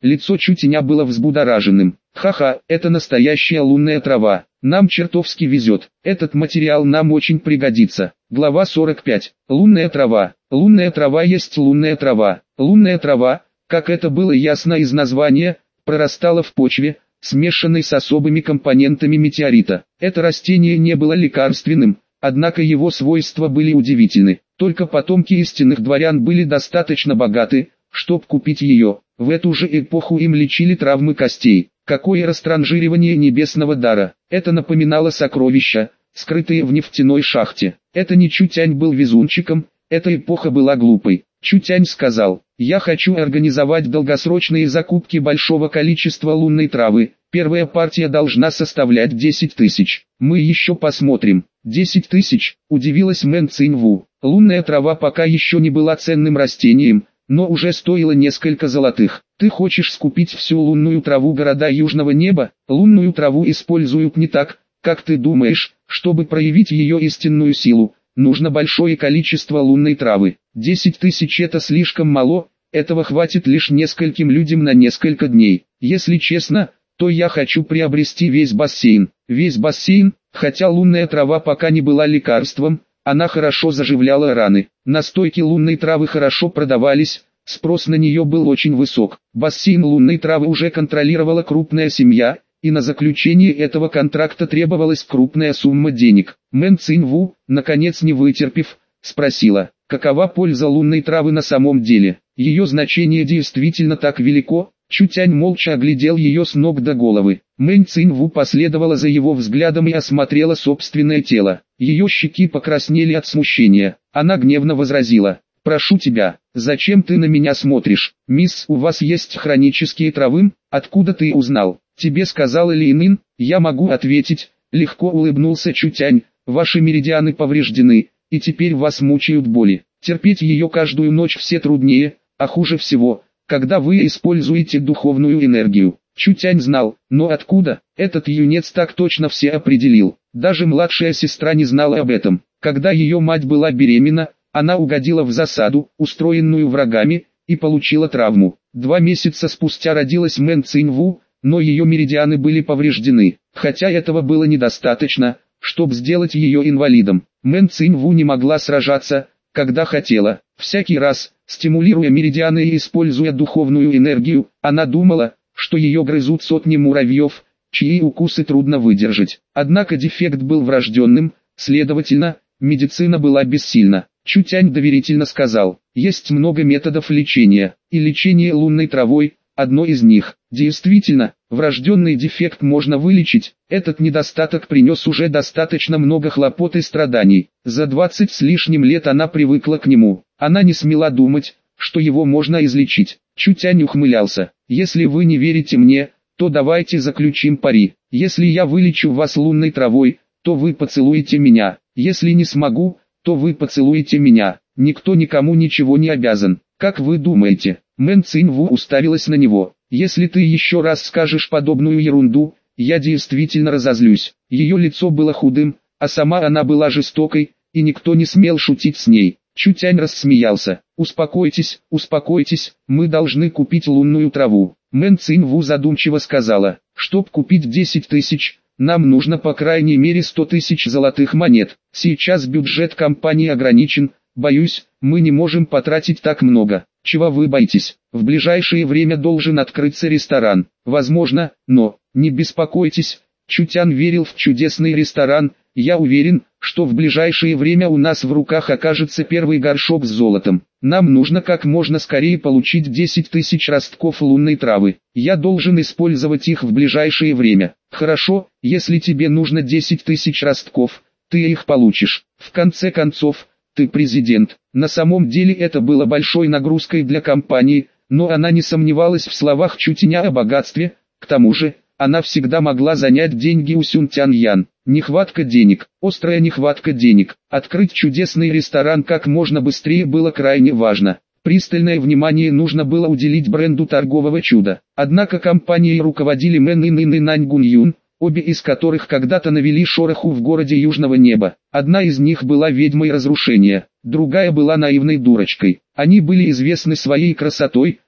Лицо Чутеня было взбудораженным. Ха-ха, это настоящая лунная трава. Нам чертовски везет. Этот материал нам очень пригодится. Глава 45. Лунная трава. Лунная трава есть лунная трава. Лунная трава, как это было ясно из названия, прорастала в почве, смешанной с особыми компонентами метеорита. Это растение не было лекарственным, однако его свойства были удивительны. Только потомки истинных дворян были достаточно богаты, чтобы купить ее. В эту же эпоху им лечили травмы костей. Какое растранжиривание небесного дара! Это напоминало сокровища, скрытые в нефтяной шахте. Это не Чутянь был везунчиком, эта эпоха была глупой. Чутянь сказал: «Я хочу организовать долгосрочные закупки большого количества лунной травы. Первая партия должна составлять 10 тысяч. Мы еще посмотрим». 10 тысяч, удивилась Мэн Циньву. Лунная трава пока еще не была ценным растением, но уже стоило несколько золотых. Ты хочешь скупить всю лунную траву города Южного неба? Лунную траву используют не так, как ты думаешь. Чтобы проявить ее истинную силу, нужно большое количество лунной травы. 10 тысяч это слишком мало, этого хватит лишь нескольким людям на несколько дней. Если честно, то я хочу приобрести весь бассейн. Весь бассейн, хотя лунная трава пока не была лекарством, она хорошо заживляла раны. Настойки лунной травы хорошо продавались, спрос на нее был очень высок. Бассейн лунной травы уже контролировала крупная семья, и на заключение этого контракта требовалась крупная сумма денег. Мэн Циньву, наконец не вытерпев, спросила: какова польза лунной травы на самом деле? Ее значение действительно так велико? Чутянь молча оглядел ее с ног до головы. Мэн Циньву последовала за его взглядом и осмотрела собственное тело. Ее щеки покраснели от смущения. Она гневно возразила: «Прошу тебя, зачем ты на меня смотришь? Мисс, у вас есть хронические травы? Откуда ты узнал? Тебе сказал Ли Нин?» «Я могу ответить», — легко улыбнулся Чутянь. «Ваши меридианы повреждены, и теперь вас мучают боли. Терпеть ее каждую ночь все труднее, а хуже всего, когда вы используете духовную энергию». Чутянь знал, но откуда? Этот юнец так точно все определил. Даже младшая сестра не знала об этом. Когда ее мать была беременна, она угодила в засаду, устроенную врагами, и получила травму. 2 месяца спустя родилась Мэн Циньву, но ее меридианы были повреждены. Хотя этого было недостаточно, чтобы сделать ее инвалидом. Мэн Циньву не могла сражаться, когда хотела. Всякий раз, стимулируя меридианы и используя духовную энергию, она думала, что ее грызут сотни муравьев, чьи укусы трудно выдержать. Однако дефект был врожденным, следовательно, медицина была бессильна. Чутянь доверительно сказал: «Есть много методов лечения, и лечение лунной травой – одно из них. Действительно, врожденный дефект можно вылечить, этот недостаток принес уже достаточно много хлопот и страданий. За 20 с лишним лет она привыкла к нему, она не смела думать, что его можно излечить». Чутянь ухмылялся: «Если вы не верите мне, то давайте заключим пари. Если я вылечу вас лунной травой, то вы поцелуете меня. Если не смогу, то вы поцелуете меня. Никто никому ничего не обязан. Как вы думаете?» Мэн Циньву уставилась на него. «Если ты еще раз скажешь подобную ерунду, я действительно разозлюсь». Ее лицо было худым, а сама она была жестокой, и никто не смел шутить с ней. Чутянь рассмеялся: «Успокойтесь, успокойтесь, мы должны купить лунную траву». Мэн Циньву задумчиво сказала: «Чтоб купить 10 тысяч, нам нужно по крайней мере 100 тысяч золотых монет. Сейчас бюджет компании ограничен, боюсь, мы не можем потратить так много». «Чего вы боитесь? В ближайшее время должен открыться ресторан. Возможно, но, не беспокойтесь». Чутянь верил в чудесный ресторан. «Я уверен, что в ближайшее время у нас в руках окажется первый горшок с золотом. Нам нужно как можно скорее получить 10 тысяч ростков лунной травы. Я должен использовать их в ближайшее время». «Хорошо, если тебе нужно 10 тысяч ростков, ты их получишь. В конце концов, ты президент». На самом деле это было большой нагрузкой для компании, но она не сомневалась в словах Чутяня о богатстве. К тому же, она всегда могла занять деньги у Сюн Тяньян. Нехватка денег, острая нехватка денег. Открыть чудесный ресторан как можно быстрее было крайне важно. Пристальное внимание нужно было уделить бренду торгового чуда. Однако компанией руководили Мэн Ин и Нань Гун Юн, обе из которых когда-то навели шороху в городе Южного неба. Одна из них была ведьмой разрушения, другая была наивной дурочкой. Они были известны своей красотой,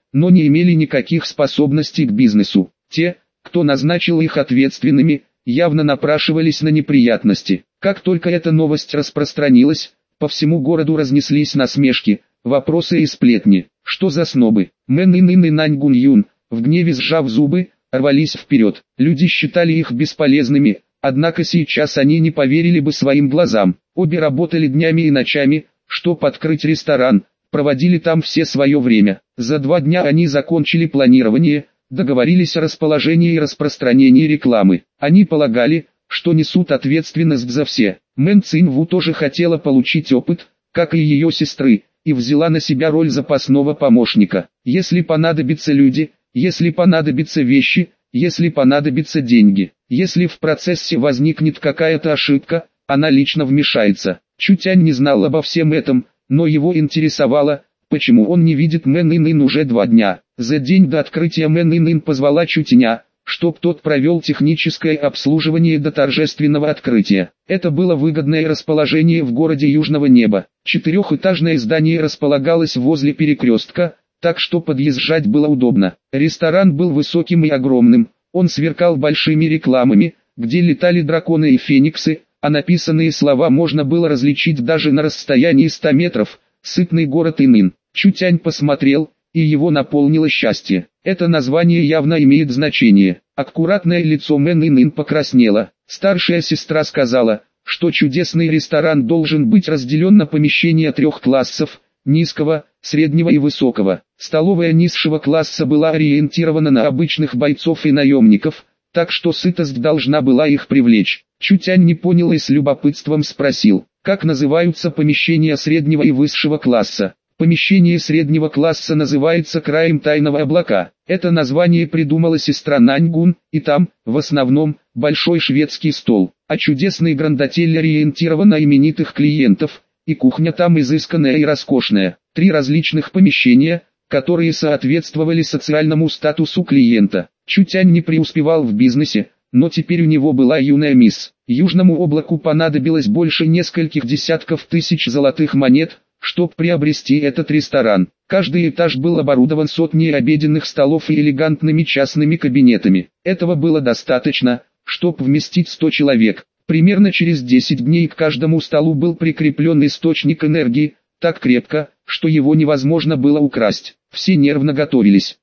но не имели никаких способностей к бизнесу. Те, кто назначил их ответственными, явно напрашивались на неприятности. Как только эта новость распространилась, по всему городу разнеслись насмешки, вопросы и сплетни. Что за снобы? Мэн Ин и Нань Гун Юн, в гневе сжав зубы, рвались вперед. Люди считали их бесполезными, однако сейчас они не поверили бы своим глазам. Обе работали днями и ночами, чтобы открыть ресторан, проводили там все свое время. За 2 дня они закончили планирование, договорились о расположении и распространении рекламы. Они полагали, что несут ответственность за все. Мэн Цин Ву тоже хотела получить опыт, как и ее сестры, и взяла на себя роль запасного помощника. Если понадобятся люди, если понадобятся вещи, если понадобятся деньги, если в процессе возникнет какая-то ошибка, она лично вмешается. Чутянь не знал обо всем этом, но его интересовало, почему он не видит Мэн Ин уже 2 дня. За день до открытия Мэн Ин позвала Чутяня, чтоб тот провел техническое обслуживание до торжественного открытия. Это было выгодное расположение в городе Южного Неба. 4-этажное здание располагалось возле перекрестка, так что подъезжать было удобно. Ресторан был высоким и огромным, он сверкал большими рекламами, где летали драконы и фениксы, а написанные слова можно было различить даже на расстоянии 100 метров. «Сытный город Инин». Чутянь посмотрел, и его наполнило счастье. Это название явно имеет значение. Аккуратное лицо Мэн Ин покраснело. Старшая сестра сказала, что чудесный ресторан должен быть разделен на помещения 3 классов: низкого, среднего и высокого. Столовая низшего класса была ориентирована на обычных бойцов и наемников, так что сытость должна была их привлечь. Чутянь не понял и с любопытством спросил, как называются помещения среднего и высшего класса. Помещение среднего класса называется краем тайного облака. Это название придумала сестра Наньгун, и там, в основном, большой шведский стол, а чудесный грандотель ориентирован на именитых клиентов, и кухня там изысканная и роскошная. 3 различных помещения, которые соответствовали социальному статусу клиента. Чутянь не преуспевал в бизнесе, но теперь у него была юная мисс. Южному облаку понадобилось больше нескольких десятков тысяч золотых монет, чтобы приобрести этот ресторан. Каждый этаж был оборудован сотней обеденных столов и элегантными частными кабинетами. Этого было достаточно, чтобы вместить 100 человек. Примерно через 10 дней к каждому столу был прикреплен источник энергии, так крепко, что его невозможно было украсть. Все нервно готовились.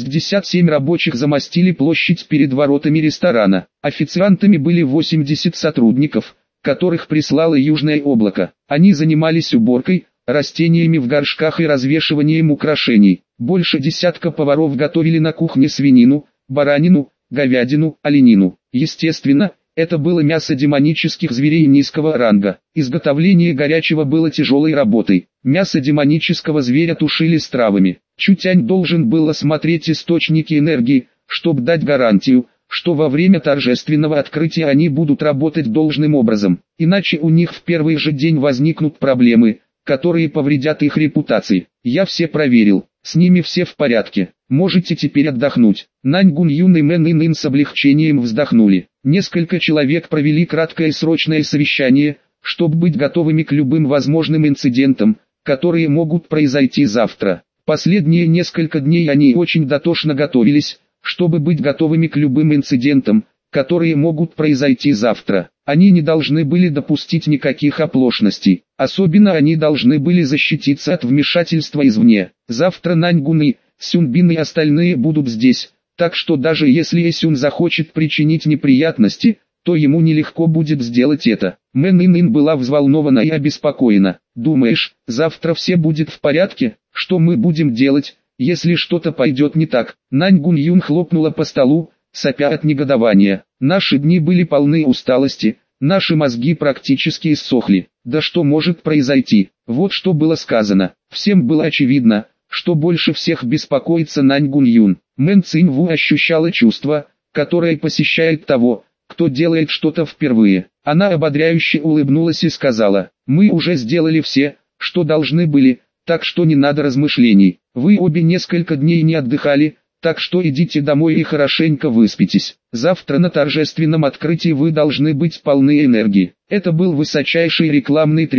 67 рабочих замостили площадь перед воротами ресторана. Официантами были 80 сотрудников, которых прислало Южное облако. Они занимались уборкой, растениями в горшках и развешиванием украшений. Больше десятка поваров готовили на кухне свинину, баранину, говядину, оленину. Естественно, это было мясо демонических зверей низкого ранга. Изготовление горячего было тяжелой работой. Мясо демонического зверя тушили с травами. Чутянь должен был осмотреть источники энергии, чтобы дать гарантию, что во время торжественного открытия они будут работать должным образом. Иначе у них в первый же день возникнут проблемы, которые повредят их репутации. Я все проверил, с ними все в порядке. Можете теперь отдохнуть. Наньгун Юн и Мэн Ин с облегчением вздохнули. Несколько человек провели краткое срочное совещание, чтобы быть готовыми к любым возможным инцидентам, которые могут произойти завтра. Последние несколько дней они очень дотошно готовились, чтобы быть готовыми к любым инцидентам, которые могут произойти завтра. Они не должны были допустить никаких оплошностей. Особенно они должны были защититься от вмешательства извне. Завтра Наньгун и Сюнбин и остальные будут здесь, так что даже если Эсюн захочет причинить неприятности, то ему нелегко будет сделать это. Мэн Ин была взволнована и обеспокоена. «Думаешь, завтра все будет в порядке? Что мы будем делать, если что-то пойдет не так?» Наньгун Юн хлопнула по столу, сопя от негодования. «Наши дни были полны усталости, наши мозги практически иссохли. Да что может произойти?» Вот что было сказано. Всем было очевидно, что больше всех беспокоится Наньгун Юн. Мэн Цин Ву ощущала чувство, которое посещает того, кто делает что-то впервые. Она ободряюще улыбнулась и сказала: «Мы уже сделали все, что должны были, так что не надо размышлений. Вы обе несколько дней не отдыхали, так что идите домой и хорошенько выспитесь. Завтра на торжественном открытии вы должны быть полны энергии». Это был высочайший рекламный трюк,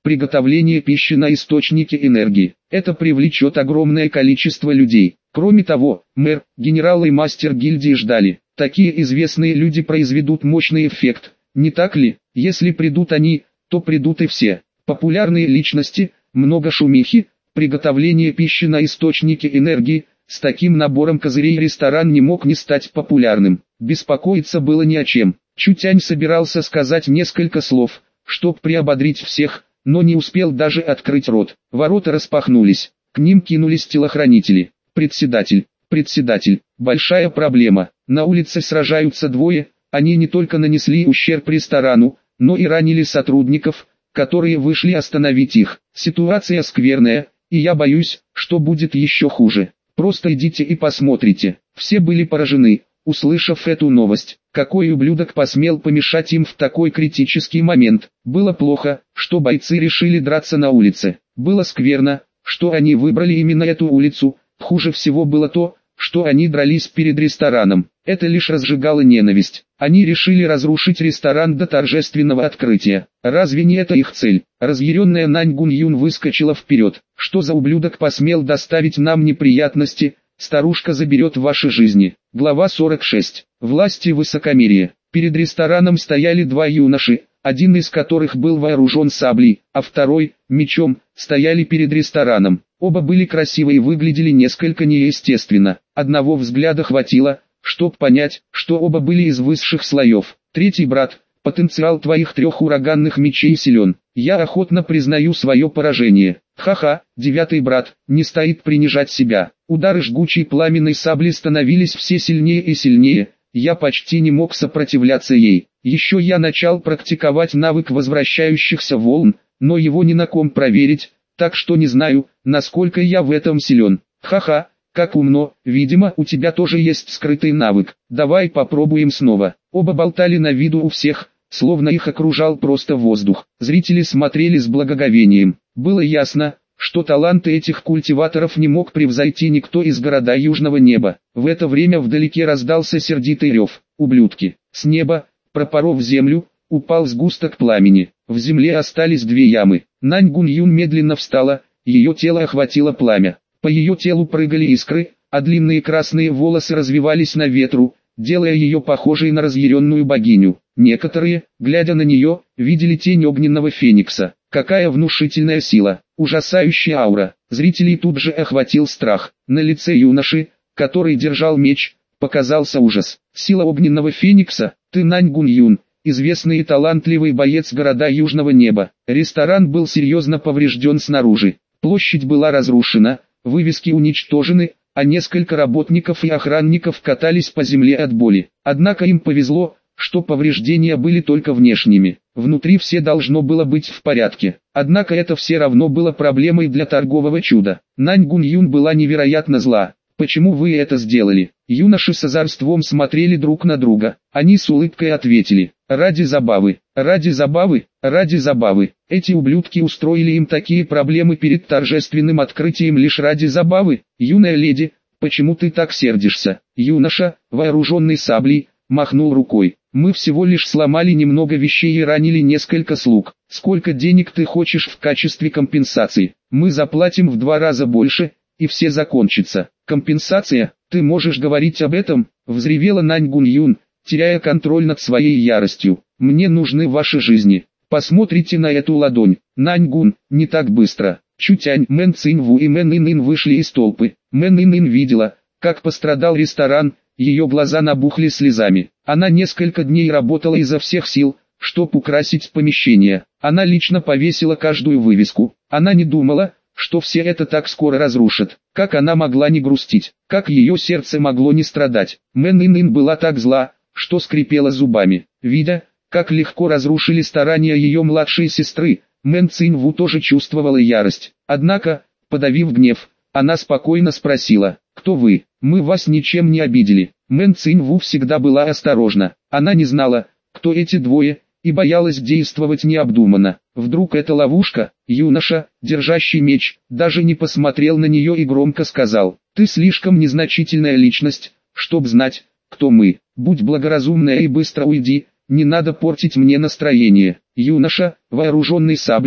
приготовление пищи на источнике энергии. Это привлечет огромное количество людей. Кроме того, мэр, генерал и мастер гильдии ждали. Такие известные люди произведут мощный эффект, не так ли? Если придут они, то придут и все. Популярные личности, много шумихи, приготовление пищи на источнике энергии. С таким набором козырей ресторан не мог не стать популярным. Беспокоиться было не о чем. Чутянь собирался сказать несколько слов, чтоб приободрить всех, но не успел даже открыть рот. Ворота распахнулись. К ним кинулись телохранители. Председатель, большая проблема. На улице сражаются двое. Они не только нанесли ущерб ресторану, но и ранили сотрудников, которые вышли остановить их. Ситуация скверная, и я боюсь, что будет еще хуже. Просто идите и посмотрите. Все были поражены, услышав эту новость. Какой ублюдок посмел помешать им в такой критический момент? Было плохо, что бойцы решили драться на улице. Было скверно, что они выбрали именно эту улицу. Хуже всего было то, что они дрались перед рестораном. Это лишь разжигало ненависть. Они решили разрушить ресторан до торжественного открытия. Разве не это их цель? Разъяренная Нань Гуньюн выскочила вперед. Что за ублюдок посмел доставить нам неприятности? Старушка заберет ваши жизни. Глава 46. Власть и высокомерие. Перед рестораном стояли два юноши, один из которых был вооружен саблей, а второй – мечом, стояли перед рестораном. Оба были красивы и выглядели несколько неестественно. Одного взгляда хватило, чтоб понять, что оба были из высших слоев. Третий брат, потенциал твоих трех ураганных мечей силен. Я охотно признаю свое поражение. Ха-ха, девятый брат, не стоит принижать себя. Удары жгучей пламенной сабли становились все сильнее и сильнее. Я почти не мог сопротивляться ей. Еще я начал практиковать навык возвращающихся волн, но его ни на ком проверить, так что не знаю, насколько я в этом силен. Ха-ха, как умно, видимо у тебя тоже есть скрытый навык. Давай попробуем снова. Оба болтали на виду у всех, словно их окружал просто воздух. Зрители смотрели с благоговением. Было ясно, что таланты этих культиваторов не мог превзойти никто из города Южного Неба. В это время вдалеке раздался сердитый рев. Ублюдки. С неба, пропоров землю, упал сгусток пламени. В земле остались две ямы. Нань Гуньюн медленно встала, ее тело охватило пламя. По ее телу прыгали искры, а длинные красные волосы развивались на ветру, делая ее похожей на разъяренную богиню. Некоторые, глядя на нее, видели тень огненного феникса. Какая внушительная сила, ужасающая аура. Зрителей тут же охватил страх. На лице юноши, который держал меч, показался ужас. Сила огненного феникса, ты Нань Гуньюн, известный и талантливый боец города Южного Неба. Ресторан был серьезно поврежден снаружи. Площадь была разрушена, вывески уничтожены, а несколько работников и охранников катались по земле от боли. Однако им повезло, что повреждения были только внешними. Внутри все должно было быть в порядке. Однако это все равно было проблемой для торгового чуда. Нань Гуньюн была невероятно зла. «Почему вы это сделали?» Юноши с озорством смотрели друг на друга. Они с улыбкой ответили: «Ради забавы, ради забавы, ради забавы». Эти ублюдки устроили им такие проблемы перед торжественным открытием лишь ради забавы. «Юная леди, почему ты так сердишься?» Юноша, вооруженный саблей, махнул рукой. «Мы всего лишь сломали немного вещей и ранили несколько слуг. Сколько денег ты хочешь в качестве компенсации? Мы заплатим в 2 раза больше, и все закончится». «Компенсация? Ты можешь говорить об этом?» — взревела Нань Гуньюн, теряя контроль над своей яростью. «Мне нужны ваши жизни. Посмотрите на эту ладонь. Нань Гун, не так быстро». Чутянь, Мэн Циньву и Мэн Ин вышли из толпы. Мэн Ин видела, как пострадал ресторан, ее глаза набухли слезами. Она несколько дней работала изо всех сил, чтобы украсить помещение. Она лично повесила каждую вывеску. Она не думала, что все это так скоро разрушат. Как она могла не грустить? Как ее сердце могло не страдать? Мэн Ин была так зла, что скрипела зубами. Видя, как легко разрушили старания ее младшей сестры, Мэн Циньву тоже чувствовала ярость. Однако, подавив гнев, она спокойно спросила: «Кто вы? Мы вас ничем не обидели». Мэн Циньву всегда была осторожна. Она не знала, кто эти двое, и боялась действовать необдуманно. Вдруг это ловушка? Юноша, держащий меч, даже не посмотрел на нее и громко сказал: «Ты слишком незначительная личность, чтоб знать, кто мы. Будь благоразумная и быстро уйди, не надо портить мне настроение». Юноша, вооруженный саблей,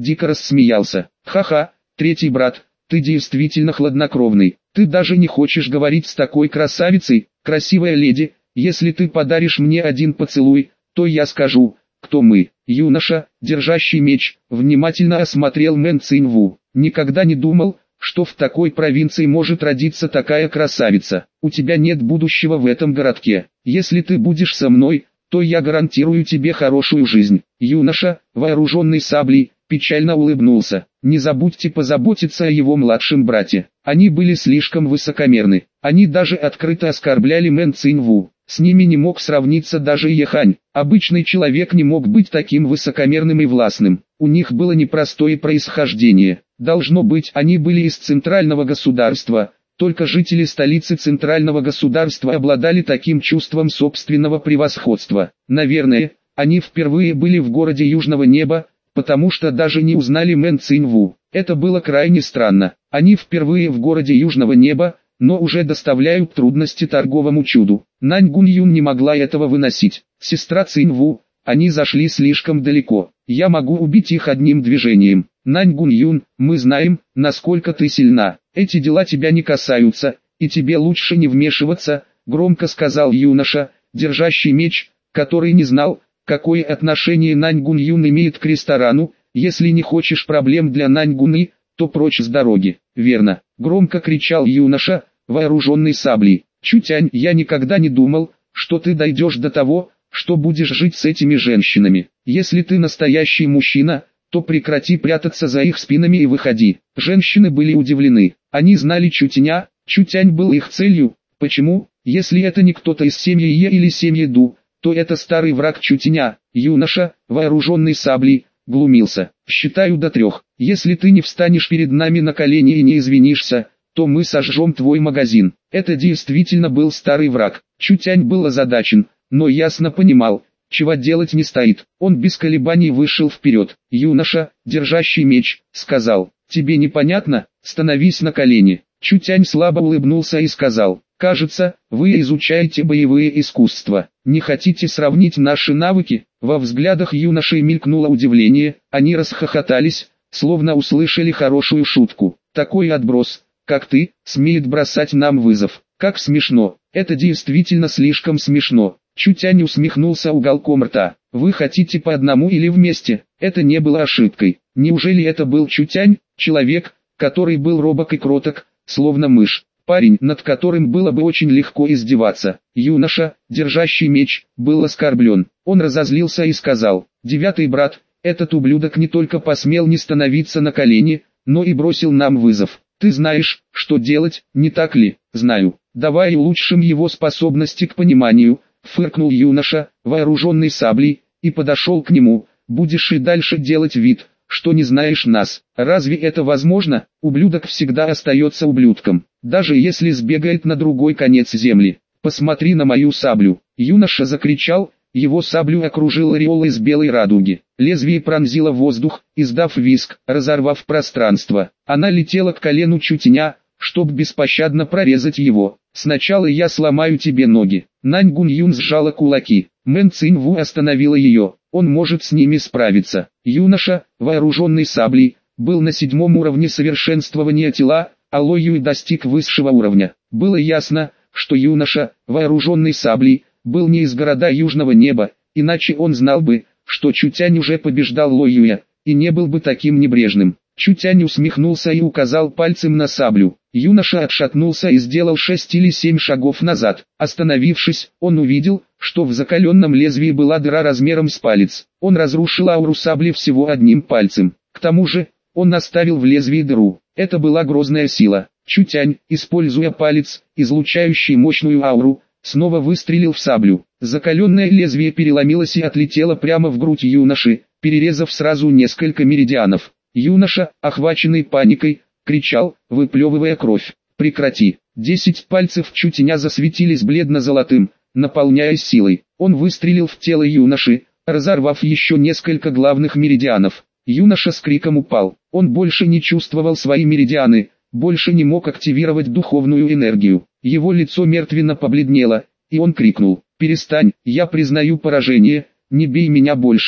дико рассмеялся. Ха-ха, третий брат, ты действительно хладнокровный. Ты даже не хочешь говорить с такой красавицей, красивая леди. Если ты подаришь мне один поцелуй, то я скажу, кто мы. Юноша, держащий меч, внимательно осмотрел Мэн Циньву. Никогда не думал, что в такой провинции может родиться такая красавица. У тебя нет будущего в этом городке. Если ты будешь со мной, то я гарантирую тебе хорошую жизнь. Юноша, вооруженный саблей, печально улыбнулся. Не забудьте позаботиться о его младшем брате. Они были слишком высокомерны. Они даже открыто оскорбляли Мэн Циньву. С ними не мог сравниться даже Ехань. Обычный человек не мог быть таким высокомерным и властным. У них было непростое происхождение. Должно быть, они были из центрального государства. Только жители столицы центрального государства обладали таким чувством собственного превосходства. Наверное, они впервые были в городе Южного Неба, потому что даже не узнали Мэн Циньву. Это было крайне странно. Они впервые в городе Южного Неба, но уже доставляют трудности торговому чуду. Нань Гуньюн не могла этого выносить. Сестра Циньву, они зашли слишком далеко. Я могу убить их одним движением. Нань Гуньюн, мы знаем, насколько ты сильна. Эти дела тебя не касаются, и тебе лучше не вмешиваться, громко сказал юноша, держащий меч, который не знал, какое отношение Нань Гуньюн имеет к ресторану. Если не хочешь проблем для Нань Гуны, то прочь с дороги. Верно, громко кричал юноша, вооруженный саблей. Чутянь, я никогда не думал, что ты дойдешь до того, что будешь жить с этими женщинами. Если ты настоящий мужчина, то прекрати прятаться за их спинами и выходи. Женщины были удивлены. Они знали Чутяня, Чутянь был их целью. Почему? Если это не кто-то из семьи Е или семьи Ду, то это старый враг Чутяня. Юноша, вооруженный саблей, глумился. Считаю до 3. Если ты не встанешь перед нами на колени и не извинишься, то мы сожжем твой магазин. Это действительно был старый враг. Чутянь был озадачен, но ясно понимал, чего делать не стоит. Он без колебаний вышел вперед. Юноша, держащий меч, сказал: «Тебе непонятно? Становись на колени». Чутянь слабо улыбнулся и сказал: «Кажется, вы изучаете боевые искусства. Не хотите сравнить наши навыки?» Во взглядах юношей мелькнуло удивление, они расхохотались, словно услышали хорошую шутку. «Такой отброс, как ты, смеет бросать нам вызов. Как смешно, это действительно слишком смешно». Чутянь усмехнулся уголком рта. «Вы хотите по одному или вместе?» Это не было ошибкой. Неужели это был Чутянь, человек, который был робок и кроток, словно мышь? Парень, над которым было бы очень легко издеваться. Юноша, держащий меч, был оскорблен. Он разозлился и сказал: «Девятый брат, этот ублюдок не только посмел не становиться на колени, но и бросил нам вызов. Ты знаешь, что делать, не так ли?» «Знаю. Давай улучшим его способности к пониманию», — фыркнул юноша, вооруженный саблей, и подошел к нему. «Будешь и дальше делать вид, что не знаешь нас. Разве это возможно? Ублюдок всегда остается ублюдком, даже если сбегает на другой конец земли. Посмотри на мою саблю». Юноша закричал, его саблю окружил ореол из белой радуги. Лезвие пронзило воздух, издав визг, разорвав пространство. Она летела к колену Чутяня, чтобы беспощадно прорезать его. «Сначала я сломаю тебе ноги». Нань Гуньюн сжала кулаки. Мэн Циньву остановила ее. Он может с ними справиться. Юноша, вооруженный саблей, был на 7 уровне совершенствования тела, а Ло Юй достиг высшего уровня. Было ясно, что юноша, вооруженный саблей, был не из города Южного Неба, иначе он знал бы, что Чутянь уже побеждал Ло Юя, и не был бы таким небрежным. Чутянь усмехнулся и указал пальцем на саблю. Юноша отшатнулся и сделал 6 или 7 шагов назад. Остановившись, он увидел, что в закаленном лезвии была дыра размером с палец. Он разрушил ауру сабли всего одним пальцем. К тому же, он оставил в лезвии дыру. Это была грозная сила. Чутянь, используя палец, излучающий мощную ауру, снова выстрелил в саблю. Закаленное лезвие переломилось и отлетело прямо в грудь юноши, перерезав сразу несколько меридианов. Юноша, охваченный паникой, кричал, выплевывая кровь: «Прекрати!». 10 пальцев Чутяня засветились бледно-золотым, наполняясь силой. Он выстрелил в тело юноши, разорвав еще несколько главных меридианов. Юноша с криком упал. Он больше не чувствовал свои меридианы, больше не мог активировать духовную энергию. Его лицо мертвенно побледнело, и он крикнул: «Перестань, я признаю поражение, не бей меня больше».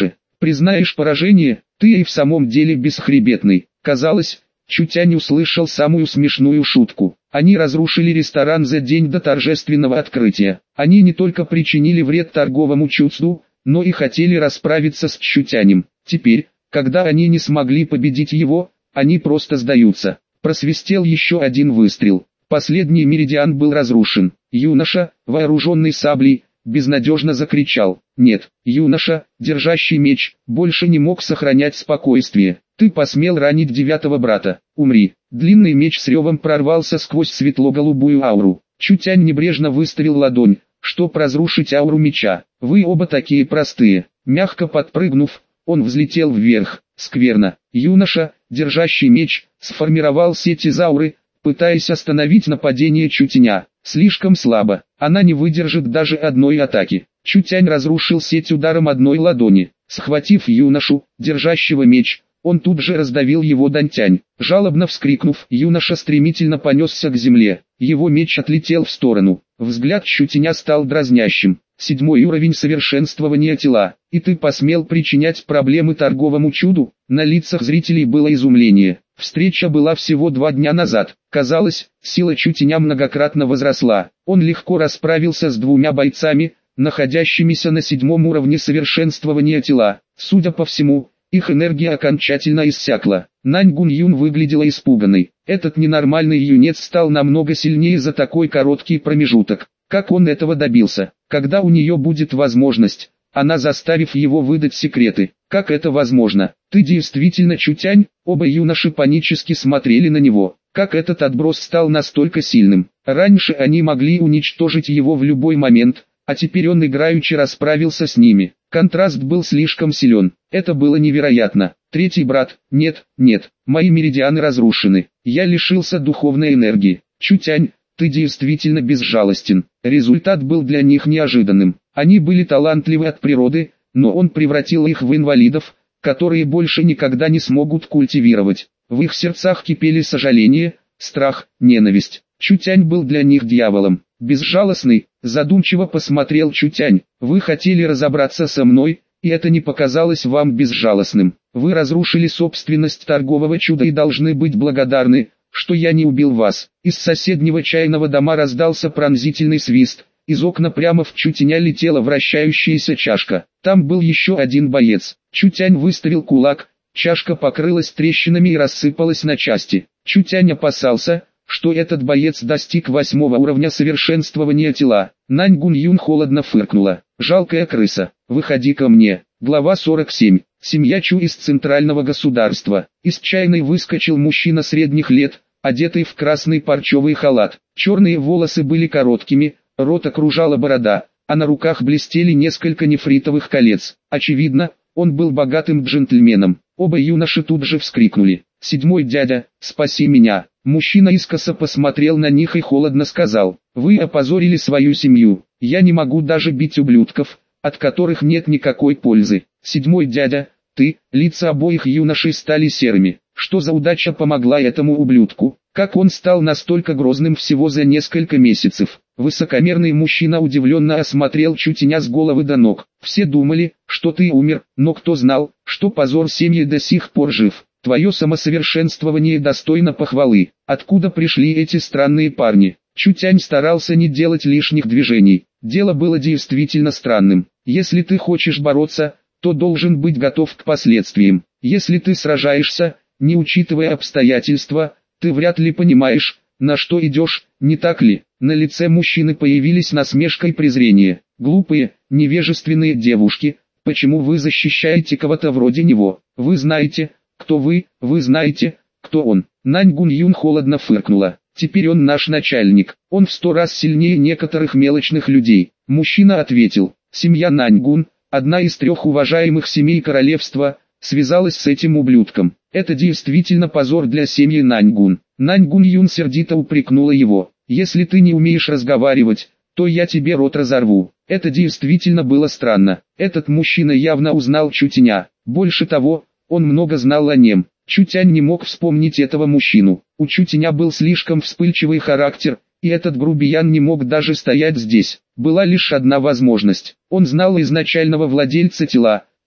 Признаешь поражение, ты и в самом деле бесхребетный. Казалось, Чутянь услышал самую смешную шутку. Они разрушили ресторан за день до торжественного открытия. Они не только причинили вред торговому чувству, но и хотели расправиться с Чутянем. Теперь, когда они не смогли победить его, они просто сдаются. Просвистел еще один выстрел. Последний меридиан был разрушен. Юноша, вооруженный саблей, безнадежно закричал. Нет, юноша, держащий меч, больше не мог сохранять спокойствие. Ты посмел ранить 9-го брата. Умри. Длинный меч с ревом прорвался сквозь светло-голубую ауру. Чутянь небрежно выставил ладонь, чтоб разрушить ауру меча. Вы оба такие простые. Мягко подпрыгнув, он взлетел вверх. Скверно. Юноша, держащий меч, сформировал сеть из ауры, пытаясь остановить нападение Чутяня. Слишком слабо. Она не выдержит даже одной атаки. Чутянь разрушил сеть ударом одной ладони. Схватив юношу, держащего меч, он тут же раздавил его дантянь. Жалобно вскрикнув, юноша стремительно понесся к земле. Его меч отлетел в сторону. Взгляд Чутяня стал дразнящим. 7-й уровень совершенствования тела. И ты посмел причинять проблемы торговому чуду? На лицах зрителей было изумление. Встреча была всего 2 дня назад. Казалось, сила Чутяня многократно возросла. Он легко расправился с 2 бойцами, находящимися на 7-м уровне совершенствования тела. Судя по всему, их энергия окончательно иссякла. Нань Гуньюн выглядела испуганной. Этот ненормальный юнец стал намного сильнее за такой короткий промежуток. Как он этого добился? Когда у нее будет возможность, она заставив его выдать секреты. Как это возможно? Ты действительно Чутянь? Оба юноши панически смотрели на него. Как этот отброс стал настолько сильным? Раньше они могли уничтожить его в любой момент, а теперь он играючи расправился с ними. Контраст был слишком силен. Это было невероятно. 3-й брат, нет, мои меридианы разрушены. Я лишился духовной энергии. Чутянь, ты действительно безжалостен. Результат был для них неожиданным. Они были талантливы от природы, но он превратил их в инвалидов, которые больше никогда не смогут культивировать. В их сердцах кипели сожаление, страх, ненависть. Чутянь был для них дьяволом. Безжалостный, задумчиво посмотрел Чутянь. Вы хотели разобраться со мной, и это не показалось вам безжалостным. Вы разрушили собственность торгового чуда и должны быть благодарны, что я не убил вас. Из соседнего чайного дома раздался пронзительный свист. Из окна прямо в Чутяня летела вращающаяся чашка. Там был еще один боец. Чутянь выставил кулак, чашка покрылась трещинами и рассыпалась на части. Чутянь опасался, что этот боец достиг 8-го уровня совершенствования тела. Нань Гуньюн холодно фыркнула. «Жалкая крыса, выходи ко мне». Глава 47. Семья Чу из центрального государства. Из чайной выскочил мужчина средних лет, одетый в красный парчевый халат. Черные волосы были короткими, рот окружала борода, а на руках блестели несколько нефритовых колец. Очевидно, он был богатым джентльменом. Оба юноши тут же вскрикнули. «Седьмой дядя, спаси меня!» Мужчина искоса посмотрел на них и холодно сказал: «Вы опозорили свою семью. Я не могу даже бить ублюдков, от которых нет никакой пользы. Седьмой дядя, ты». Лица обоих юношей стали серыми. Что за удача помогла этому ублюдку? Как он стал настолько грозным всего за несколько месяцев? Высокомерный мужчина удивленно осмотрел Чутяня с головы до ног. Все думали, что ты умер, но кто знал, что позор семьи до сих пор жив. Твое самосовершенствование достойно похвалы. Откуда пришли эти странные парни? Чутянь старался не делать лишних движений. Дело было действительно странным. Если ты хочешь бороться, то должен быть готов к последствиям. Если ты сражаешься, не учитывая обстоятельства, ты вряд ли понимаешь, на что идешь, не так ли? На лице мужчины появились насмешка и презрение. Глупые, невежественные девушки, почему вы защищаете кого-то вроде него? Вы знаете, кто вы знаете, кто он. Нань Гуньюн холодно фыркнула. Теперь он наш начальник, он в 100 раз сильнее некоторых мелочных людей. Мужчина ответил: семья Наньгун, одна из 3 уважаемых семей королевства, связалась с этим ублюдком. Это действительно позор для семьи Наньгун. Нань Гуньюн сердито упрекнула его: если ты не умеешь разговаривать, то я тебе рот разорву. Это действительно было странно. Этот мужчина явно узнал Чутяня. Больше того, он много знал о нем. Чутянь не мог вспомнить этого мужчину. У Чутяня был слишком вспыльчивый характер, и этот грубиян не мог даже стоять здесь. Была лишь одна возможность. Он знал изначального владельца тела,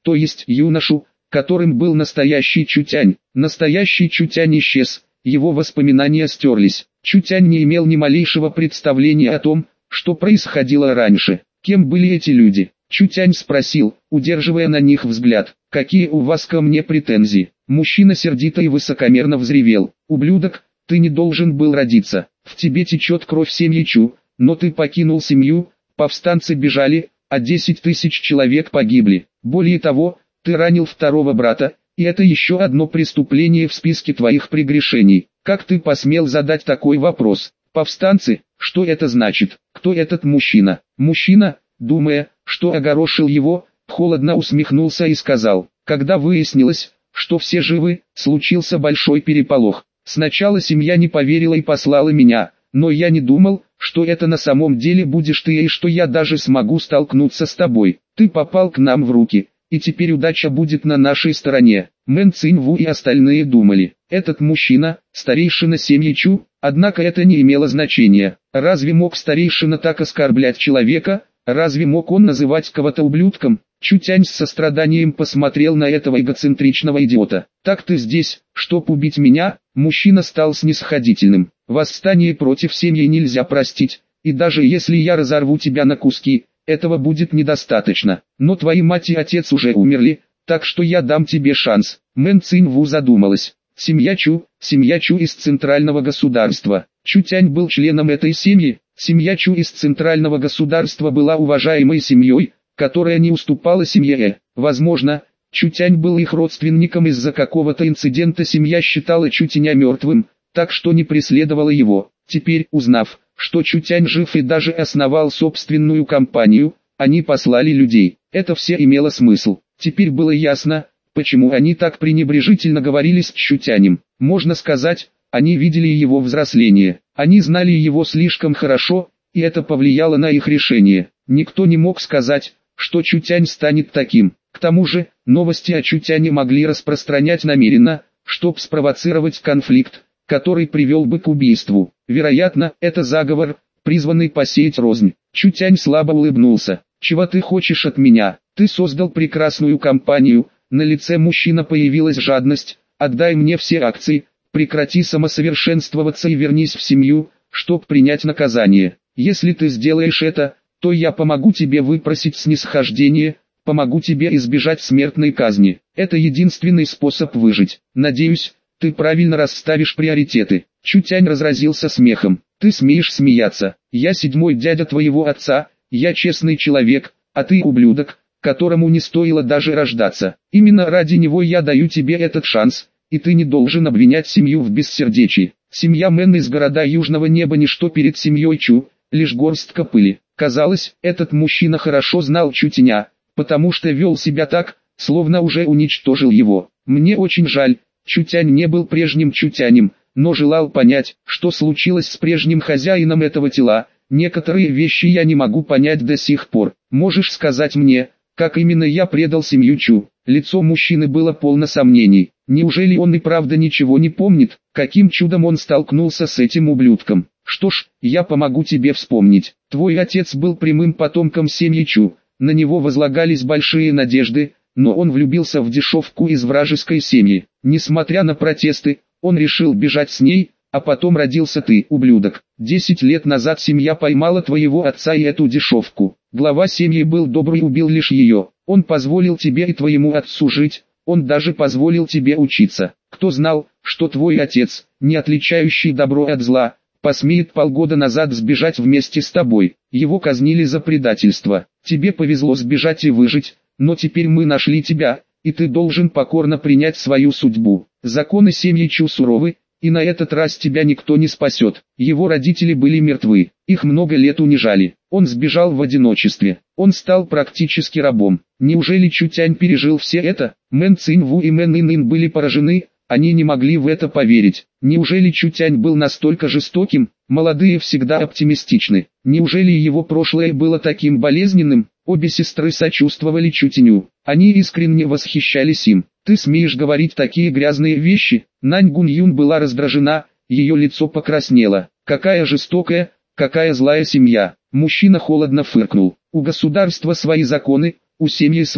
то есть юношу, которым был настоящий Чутянь. Настоящий Чутянь исчез, его воспоминания стерлись. Чутянь не имел ни малейшего представления о том, что происходило раньше. Кем были эти люди? Чутянь спросил, удерживая на них взгляд. «Какие у вас ко мне претензии?» Мужчина сердито и высокомерно взревел. «Ублюдок, ты не должен был родиться. В тебе течет кровь семьи Чу, но ты покинул семью, повстанцы бежали, а 10 тысяч человек погибли. Более того, ты ранил второго брата, и это еще одно преступление в списке твоих прегрешений. Как ты посмел задать такой вопрос? Повстанцы, что это значит? Кто этот мужчина?» Мужчина, думая, что огорошил его, холодно усмехнулся и сказал: «Когда выяснилось, что все живы, случился большой переполох. Сначала семья не поверила и послала меня, но я не думал, что это на самом деле будешь ты и что я даже смогу столкнуться с тобой. Ты попал к нам в руки, и теперь удача будет на нашей стороне». Мэн Циньву и остальные думали, этот мужчина, старейшина семьи Чу, однако это не имело значения. Разве мог старейшина так оскорблять человека? Разве мог он называть кого-то ублюдком? Чутянь с состраданием посмотрел на этого эгоцентричного идиота. «Так ты здесь, чтоб убить меня?» Мужчина стал снисходительным. «Восстание против семьи нельзя простить, и даже если я разорву тебя на куски, этого будет недостаточно. Но твои мать и отец уже умерли, так что я дам тебе шанс». Мэн Циньву задумалась. Семья Чу из центрального государства. Чутянь был членом этой семьи. Семья Чу из центрального государства была уважаемой семьей, которая не уступала семье. Возможно, Чутянь был их родственником, из-за какого-то инцидента семья считала Чутяня мертвым, так что не преследовала его. Теперь, узнав, что Чутянь жив и даже основал собственную компанию, они послали людей. Это все имело смысл. Теперь было ясно, почему они так пренебрежительно говорили с Чутянем. Можно сказать, они видели его взросление. Они знали его слишком хорошо, и это повлияло на их решение. Никто не мог сказать, что Чутянь станет таким. К тому же, новости о Чутяне могли распространять намеренно, чтобы спровоцировать конфликт, который привел бы к убийству. Вероятно, это заговор, призванный посеять рознь. Чутянь слабо улыбнулся. «Чего ты хочешь от меня? Ты создал прекрасную компанию». На лице мужчины появилась жадность. «Отдай мне все акции, прекрати самосовершенствоваться и вернись в семью, чтобы принять наказание. Если ты сделаешь это, то я помогу тебе выпросить снисхождение, помогу тебе избежать смертной казни. Это единственный способ выжить. Надеюсь, ты правильно расставишь приоритеты». Чутянь разразился смехом. «Ты смеешь смеяться? Я седьмой дядя твоего отца, я честный человек, а ты ублюдок, которому не стоило даже рождаться. Именно ради него я даю тебе этот шанс, и ты не должен обвинять семью в бессердечии. Семья Мэн из города Южного Неба ничто перед семьей Чу, лишь горстка пыли». Казалось, этот мужчина хорошо знал Чутяня, потому что вел себя так, словно уже уничтожил его. «Мне очень жаль, Чутянь не был прежним Чутянем, но желал понять, что случилось с прежним хозяином этого тела. Некоторые вещи я не могу понять до сих пор. Можешь сказать мне, как именно я предал семью Чу?» Лицо мужчины было полно сомнений. Неужели он и правда ничего не помнит, каким чудом он столкнулся с этим ублюдком? «Что ж, я помогу тебе вспомнить. Твой отец был прямым потомком семьи Чу, на него возлагались большие надежды, но он влюбился в дешевку из вражеской семьи. Несмотря на протесты, он решил бежать с ней, а потом родился ты, ублюдок. 10 лет назад семья поймала твоего отца и эту дешевку. Глава семьи был добрый и убил лишь ее. Он позволил тебе и твоему отцу жить, он даже позволил тебе учиться. Кто знал, что твой отец, не отличающий добро от зла, посмеет полгода назад сбежать вместе с тобой. Его казнили за предательство. Тебе повезло сбежать и выжить, но теперь мы нашли тебя, и ты должен покорно принять свою судьбу. Законы семьи Чу суровы, и на этот раз тебя никто не спасет. Его родители были мертвы, их много лет унижали. Он сбежал в одиночестве, он стал практически рабом. Неужели Чутянь пережил все это? Мэн Циньву и Мэн Инин были поражены, они не могли в это поверить. Неужели Чутянь был настолько жестоким? Молодые всегда оптимистичны. Неужели его прошлое было таким болезненным? Обе сестры сочувствовали Чутяню. Они искренне восхищались им. «Ты смеешь говорить такие грязные вещи?» Нань Гуньюн была раздражена, ее лицо покраснело. «Какая жестокая, какая злая семья!» Мужчина холодно фыркнул. «У государства свои законы, у семьи свои.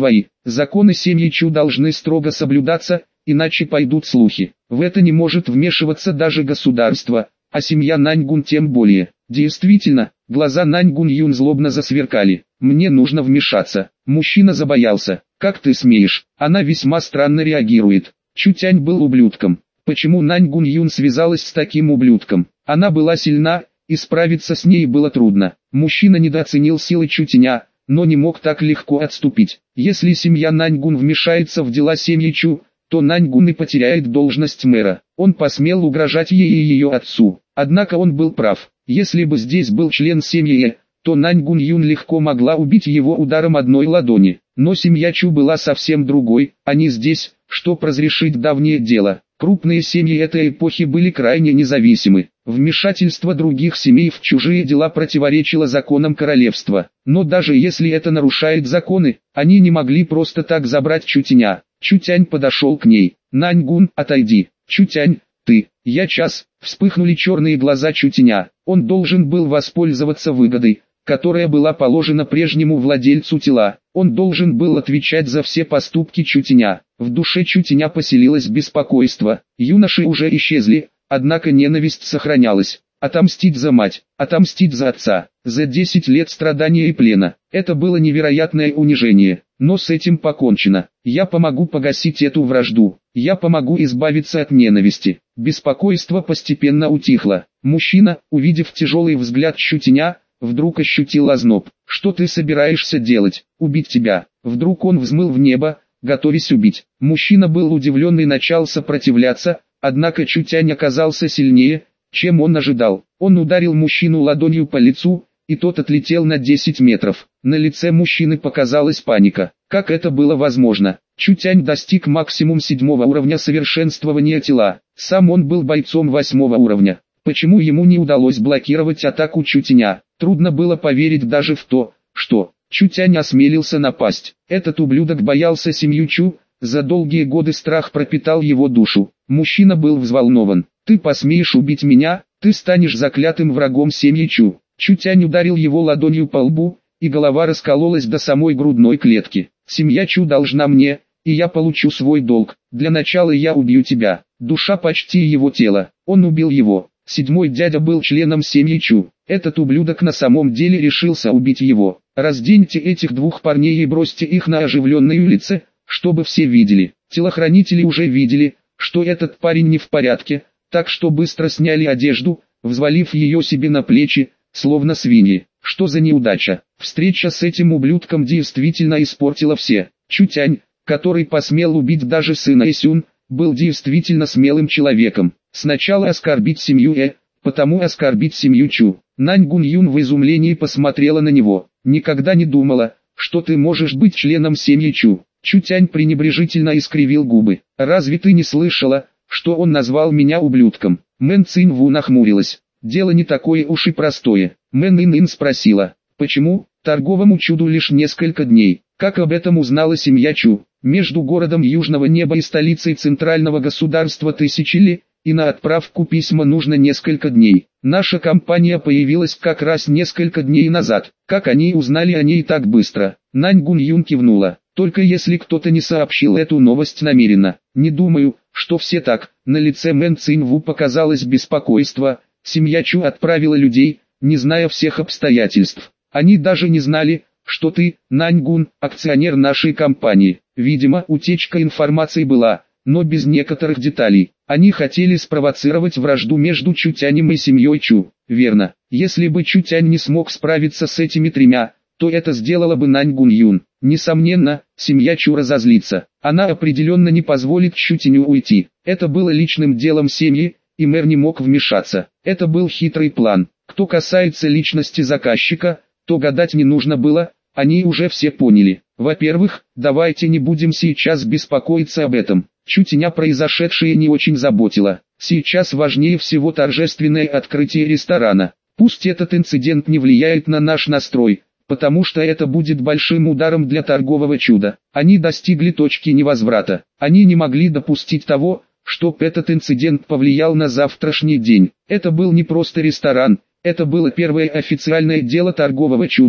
Законы семьи Чу должны строго соблюдаться, иначе пойдут слухи. В это не может вмешиваться даже государство, а семья Наньгун тем более. Действительно, глаза Наньгун Юн злобно засверкали. «Мне нужно вмешаться». Мужчина забоялся. «Как ты смеешь?» Она весьма странно реагирует. Чутянь был ублюдком. Почему Наньгун Юн связалась с таким ублюдком? Она была сильна, и справиться с ней было трудно. Мужчина недооценил силы Чутяня, но не мог так легко отступить. Если семья Наньгун вмешается в дела семьи Чу, то Наньгун и потеряет должность мэра. Он посмел угрожать ей и ее отцу. Однако он был прав. Если бы здесь был член семьи, то Наньгун Юн легко могла убить его ударом одной ладони. Но семья Чу была совсем другой, они здесь, чтобы разрешить давнее дело. Крупные семьи этой эпохи были крайне независимы. Вмешательство других семей в чужие дела противоречило законам королевства. Но даже если это нарушает законы, они не могли просто так забрать Чутяня. Чутянь подошел к ней. «Наньгун, отойди». «Чутянь, ты». Вспыхнули черные глаза Чутяня. Он должен был воспользоваться выгодой, которая была положена прежнему владельцу тела. Он должен был отвечать за все поступки Чутяня. В душе Чутяня поселилось беспокойство. Юноши уже исчезли, однако ненависть сохранялась. Отомстить за мать, отомстить за отца, за 10 лет страдания и плена. Это было невероятное унижение, но с этим покончено. Я помогу погасить эту вражду, я помогу избавиться от ненависти. Беспокойство постепенно утихло. Мужчина, увидев тяжелый взгляд Чутяня, вдруг ощутил озноб. «Что ты собираешься делать? Убить тебя?» Вдруг он взмыл в небо, готовясь убить. Мужчина был удивлен и начал сопротивляться, однако Чутянь оказался сильнее, чем он ожидал. Он ударил мужчину ладонью по лицу, и тот отлетел на 10 метров. На лице мужчины показалась паника. Как это было возможно? Чутянь достиг максимум 7-го уровня совершенствования тела. Сам он был бойцом 8-го уровня. Почему ему не удалось блокировать атаку Чутяня? Трудно было поверить даже в то, что Чутянь осмелился напасть. Этот ублюдок боялся семью Чу, за долгие годы страх пропитал его душу. Мужчина был взволнован. «Ты посмеешь убить меня, ты станешь заклятым врагом семьи Чу». Чутянь ударил его ладонью по лбу, и голова раскололась до самой грудной клетки. «Семья Чу должна мне, и я получу свой долг. Для начала я убью тебя». Душа почти его тела. Он убил его. 7-й дядя был членом семьи Чу. Этот ублюдок на самом деле решился убить его. Разденьте этих двух парней и бросьте их на оживленной улице, чтобы все видели. Телохранители уже видели, что этот парень не в порядке, так что быстро сняли одежду, взвалив ее себе на плечи, словно свиньи. Что за неудача? Встреча с этим ублюдком действительно испортила все. Чутянь, который посмел убить даже сына Эсюн, был действительно смелым человеком. Сначала оскорбить семью потом оскорбить семью Чу. Наньгун Юн в изумлении посмотрела на него. «Никогда не думала, что ты можешь быть членом семьи Чу». Чутянь пренебрежительно искривил губы. «Разве ты не слышала, что он назвал меня ублюдком?» Мэн Цинву нахмурилась. «Дело не такое уж и простое». Мэн Ин спросила. «Почему? Торговому чуду лишь несколько дней. Как об этом узнала семья Чу? Между городом Южного Неба и столицей центрального государства тысячи ли, и на отправку письма нужно несколько дней. Наша компания появилась как раз несколько дней назад. Как они узнали о ней так быстро?» Наньгун Юн кивнула. «Только если кто-то не сообщил эту новость намеренно. Не думаю, что все так». На лице Мэн Цинву показалось беспокойство. Семья Чу отправила людей, не зная всех обстоятельств. Они даже не знали, что ты, Наньгун, акционер нашей компании. Видимо, утечка информации была, но без некоторых деталей. Они хотели спровоцировать вражду между Чутянем и семьей Чу. Верно. Если бы Чутянь не смог справиться с этими тремя, то это сделала бы Наньгун Юн. Несомненно, семья Чу разозлится. Она определенно не позволит Чутяню уйти. Это было личным делом семьи, и мэр не мог вмешаться. Это был хитрый план. Кто касается личности заказчика, то гадать не нужно было, они уже все поняли. Во-первых, давайте не будем сейчас беспокоиться об этом. Чутяня произошедшее не очень заботило. Сейчас важнее всего торжественное открытие ресторана. Пусть этот инцидент не влияет на наш настрой, потому что это будет большим ударом для торгового чуда. Они достигли точки невозврата. Они не могли допустить того, чтоб этот инцидент повлиял на завтрашний день. Это был не просто ресторан, это было первое официальное дело торгового чуда,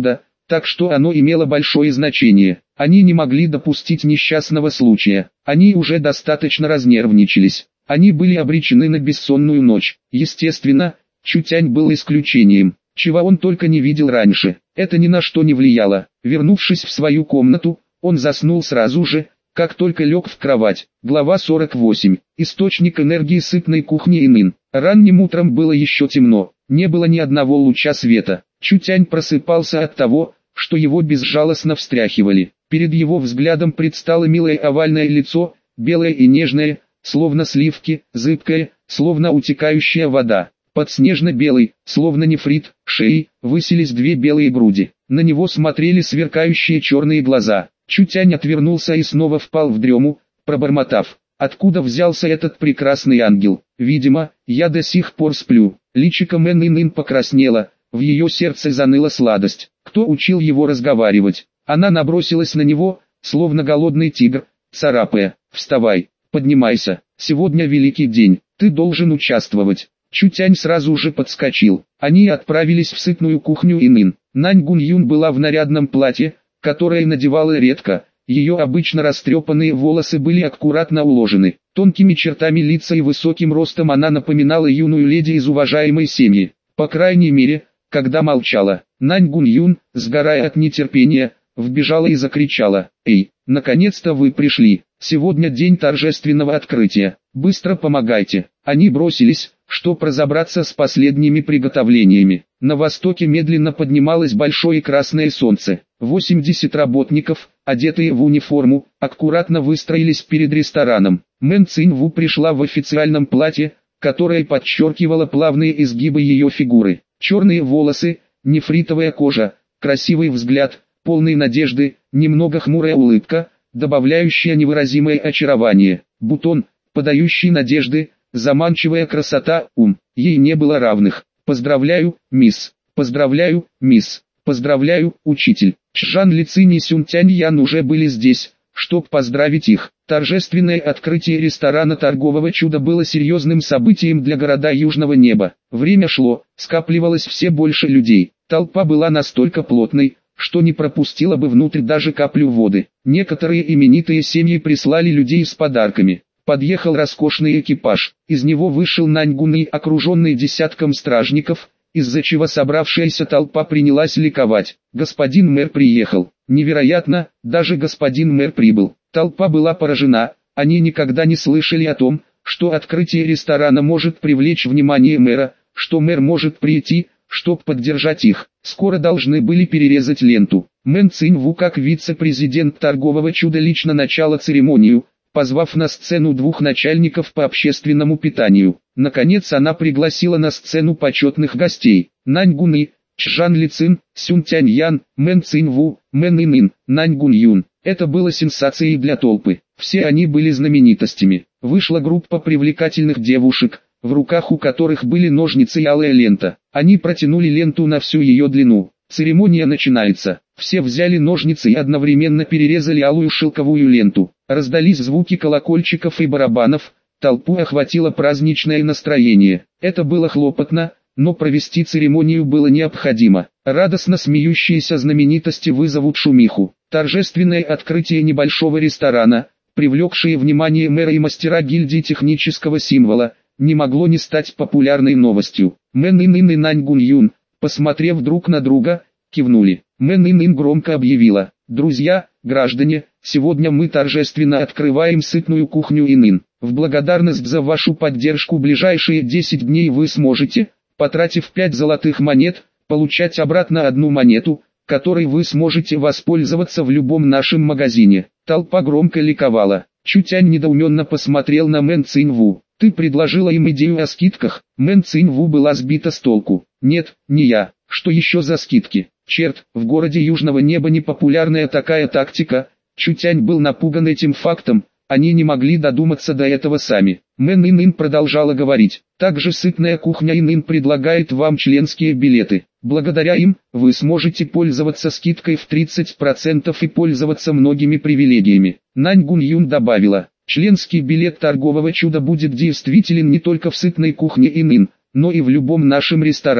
так что оно имело большое значение. Они не могли допустить несчастного случая. Они уже достаточно разнервничались. Они были обречены на бессонную ночь. Естественно, Чутянь был исключением. Чего он только не видел раньше. Это ни на что не влияло. Вернувшись в свою комнату, он заснул сразу же, как только лег в кровать. Глава 48. Источник энергии сытной кухни Инын. Ранним утром было еще темно. Не было ни одного луча света. Чутянь просыпался от того, что его безжалостно встряхивали. Перед его взглядом предстало милое овальное лицо, белое и нежное, словно сливки, зыбкое, словно утекающая вода. Под снежно-белой, словно нефрит, шеей, высились две белые груди. На него смотрели сверкающие черные глаза. Чутянь отвернулся и снова впал в дрему, пробормотав: «Откуда взялся этот прекрасный ангел? Видимо, я до сих пор сплю». Личико Мэн Инын покраснело, в ее сердце заныла сладость. Кто учил его разговаривать? Она набросилась на него, словно голодный тигр, царапая: «Вставай, поднимайся, сегодня великий день, ты должен участвовать». Чутянь сразу же подскочил. Они отправились в сытную кухню Инын. Нань Гуньюн была в нарядном платье, которое надевала редко. Ее обычно растрепанные волосы были аккуратно уложены. Тонкими чертами лица и высоким ростом она напоминала юную леди из уважаемой семьи. По крайней мере, когда молчала. Нань Гуньюн, сгорая от нетерпения, вбежала и закричала: «Эй, наконец-то вы пришли! Сегодня день торжественного открытия. Быстро помогайте!» Они бросились, чтобы разобраться с последними приготовлениями. На востоке медленно поднималось большое красное солнце. 80 работников, одетые в униформу, аккуратно выстроились перед рестораном. Мэн Циньву пришла в официальном платье, которое подчеркивало плавные изгибы ее фигуры. Черные волосы, нефритовая кожа, красивый взгляд, полный надежды, немного хмурая улыбка, добавляющая невыразимое очарование. Бутон, подающий надежды, заманчивая красота, ум. Ей не было равных. «Поздравляю, мисс! Поздравляю, мисс! Поздравляю, учитель!» Чжан Лицинь и Сюнтянь Ян уже были здесь, чтобы поздравить их. Торжественное открытие ресторана торгового чуда было серьезным событием для города Южного неба. Время шло, скапливалось все больше людей. Толпа была настолько плотной, что не пропустила бы внутрь даже каплю воды. Некоторые именитые семьи прислали людей с подарками. Подъехал роскошный экипаж, из него вышел Нань Гуньюн, окруженный десятком стражников, из-за чего собравшаяся толпа принялась ликовать. Господин мэр приехал. Невероятно, даже господин мэр прибыл. Толпа была поражена, они никогда не слышали о том, что открытие ресторана может привлечь внимание мэра, что мэр может прийти, чтобы поддержать их. Скоро должны были перерезать ленту. Мэн Циньву как вице-президент торгового чуда лично начала церемонию, позвав на сцену двух начальников по общественному питанию. Наконец она пригласила на сцену почетных гостей: Нань Гуньюн, Чжан Лицинь, Сюнтянь Ян, Мэн Циньву, Мэн Инын, Нань Гуньюн. Это было сенсацией для толпы. Все они были знаменитостями. Вышла группа привлекательных девушек, в руках у которых были ножницы и алая лента. Они протянули ленту на всю ее длину. Церемония начинается. Все взяли ножницы и одновременно перерезали алую шелковую ленту. Раздались звуки колокольчиков и барабанов, толпу охватило праздничное настроение. Это было хлопотно, но провести церемонию было необходимо. Радостно смеющиеся знаменитости вызовут шумиху. Торжественное открытие небольшого ресторана, привлекшее внимание мэра и мастера гильдии технического символа, не могло не стать популярной новостью. Мэн Инын и Нань Гуньюн, посмотрев друг на друга, кивнули. Мэн Инын громко объявила: «Друзья, граждане, сегодня мы торжественно открываем сытную кухню Инын. В благодарность за вашу поддержку ближайшие 10 дней вы сможете, потратив 5 золотых монет, получать обратно 1 монету, которой вы сможете воспользоваться в любом нашем магазине». Толпа громко ликовала. Чутянь недоуменно посмотрел на Мэн Циньву. «Ты предложила им идею о скидках?» Мэн Циньву была сбита с толку. «Нет, не я. Что еще за скидки? Черт, в городе Южного неба не популярная такая тактика». Чутянь был напуган этим фактом, они не могли додуматься до этого сами. Мэн Инын продолжала говорить: «Также сытная кухня Инын предлагает вам членские билеты. Благодаря им, вы сможете пользоваться скидкой в 30% и пользоваться многими привилегиями». Нань Гуньюн добавила: «Членский билет торгового чуда будет действителен не только в сытной кухне Инын, но и в любом нашем ресторане.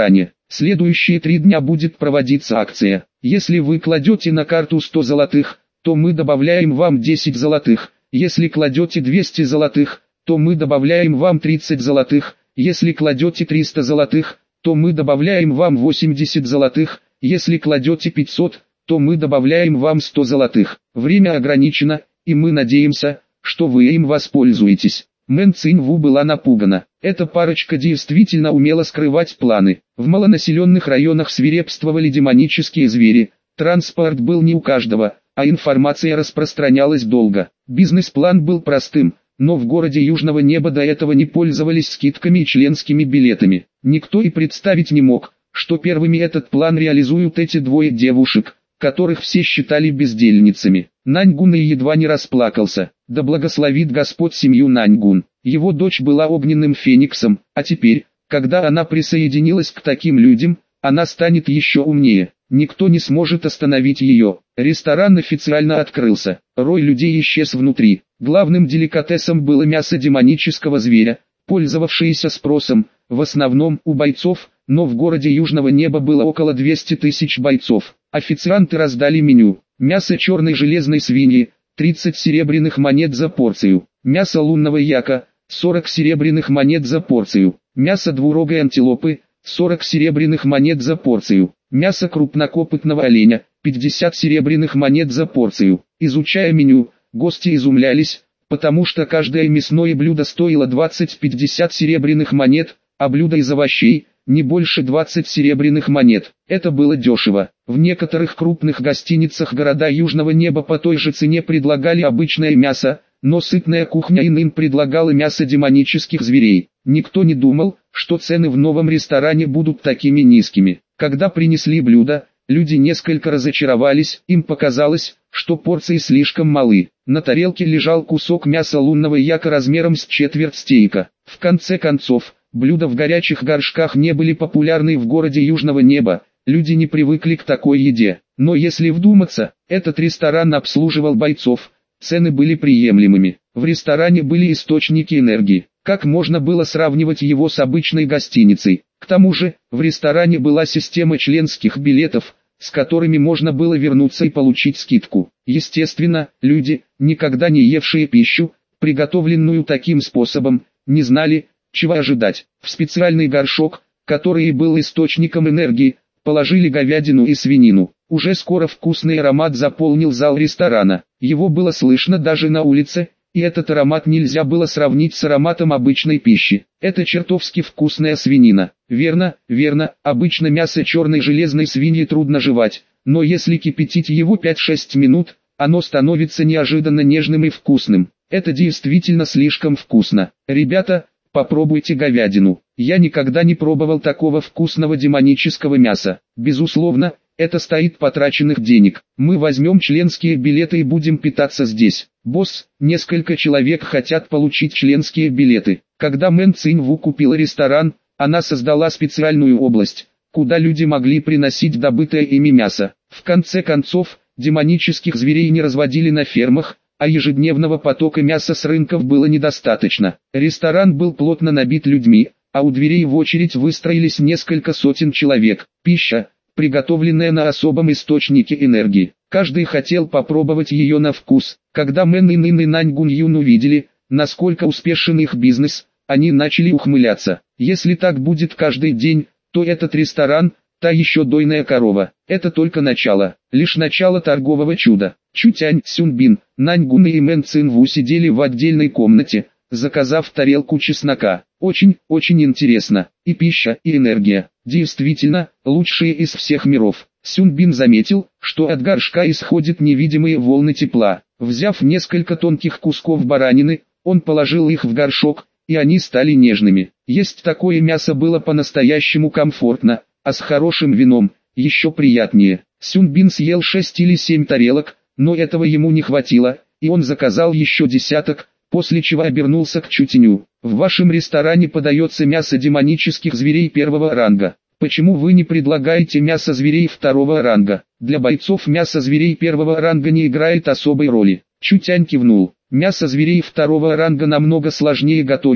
Следующие 3 дня будет проводиться акция. Если вы кладете на карту 100 золотых, то мы добавляем вам 10 золотых. Если кладете 200 золотых, то мы добавляем вам 30 золотых. Если кладете 300 золотых, то мы добавляем вам 80 золотых. Если кладете 500, то мы добавляем вам 100 золотых. Время ограничено, и мы надеемся, что вы им воспользуетесь. Мэн Циньву была напугана. Эта парочка действительно умела скрывать планы. В малонаселенных районах свирепствовали демонические звери. Транспорт был не у каждого, а информация распространялась долго. Бизнес-план был простым, но в городе Южного Неба до этого не пользовались скидками и членскими билетами. Никто и представить не мог, что первыми этот план реализуют эти двое девушек, которых все считали бездельницами. Наньгун едва не расплакался. Да благословит Господь семью Наньгун. Его дочь была огненным фениксом, а теперь, когда она присоединилась к таким людям, она станет еще умнее. Никто не сможет остановить ее. Ресторан официально открылся. Рой людей исчез внутри. Главным деликатесом было мясо демонического зверя, пользовавшееся спросом, в основном у бойцов, но в городе Южного Неба было около 200 тысяч бойцов. Официанты раздали меню. Мясо черной железной свиньи, 30 серебряных монет за порцию. Мясо лунного яка, 40 серебряных монет за порцию. Мясо двурогой антилопы, 40 серебряных монет за порцию. Мясо крупнокопытного оленя, 50 серебряных монет за порцию. Изучая меню, гости изумлялись, потому что каждое мясное блюдо стоило 20-50 серебряных монет, а блюдо из овощей – не больше 20 серебряных монет. Это было дешево. В некоторых крупных гостиницах города Южного Неба по той же цене предлагали обычное мясо, но сытная кухня иным предлагала мясо демонических зверей. Никто не думал, что цены в новом ресторане будут такими низкими. Когда принесли блюдо, люди несколько разочаровались, им показалось, что порции слишком малы. На тарелке лежал кусок мяса лунного яка размером с четверть стейка. В конце концов, блюда в горячих горшках не были популярны в городе Южного Неба, люди не привыкли к такой еде. Но если вдуматься, этот ресторан обслуживал бойцов, цены были приемлемыми. В ресторане были источники энергии. Как можно было сравнивать его с обычной гостиницей? К тому же, в ресторане была система членских билетов, с которыми можно было вернуться и получить скидку. Естественно, люди, никогда не евшие пищу, приготовленную таким способом, не знали, чего ожидать. В специальный горшок, который и был источником энергии, положили говядину и свинину. Уже скоро вкусный аромат заполнил зал ресторана. Его было слышно даже на улице, и этот аромат нельзя было сравнить с ароматом обычной пищи. Это чертовски вкусная свинина. Верно, верно, обычно мясо черной железной свиньи трудно жевать, но если кипятить его 5-6 минут, оно становится неожиданно нежным и вкусным. Это действительно слишком вкусно. Ребята, попробуйте говядину. Я никогда не пробовал такого вкусного демонического мяса. Безусловно, это стоит потраченных денег. Мы возьмем членские билеты и будем питаться здесь. Босс, несколько человек хотят получить членские билеты. Когда Мэн Циньву купила ресторан, она создала специальную область, куда люди могли приносить добытое ими мясо. В конце концов, демонических зверей не разводили на фермах, а ежедневного потока мяса с рынков было недостаточно. Ресторан был плотно набит людьми, а у дверей в очередь выстроились несколько сотен человек. Пища, приготовленная на особом источнике энергии. Каждый хотел попробовать ее на вкус. Когда Мэн и Нин и Наньгун Юн увидели, насколько успешен их бизнес, они начали ухмыляться. Если так будет каждый день, то этот ресторан – та еще дойная корова. Это только начало, лишь начало торгового чуда. Чутянь, Сюнбин, Наньгун и Мэн Циньву сидели в отдельной комнате, заказав тарелку чеснока. Очень интересно. И пища, и энергия. Действительно, лучшие из всех миров. Сюнбин заметил, что от горшка исходят невидимые волны тепла. Взяв несколько тонких кусков баранины, он положил их в горшок, и они стали нежными. Есть такое мясо было по-настоящему комфортно, а с хорошим вином – еще приятнее. Сюнбин съел 6 или 7 тарелок, но этого ему не хватило, и он заказал еще десяток, после чего обернулся к Чутяню. В вашем ресторане подается мясо демонических зверей первого ранга. Почему вы не предлагаете мясо зверей второго ранга? Для бойцов мясо зверей первого ранга не играет особой роли. Чутянь кивнул. Мясо зверей второго ранга намного сложнее готовить,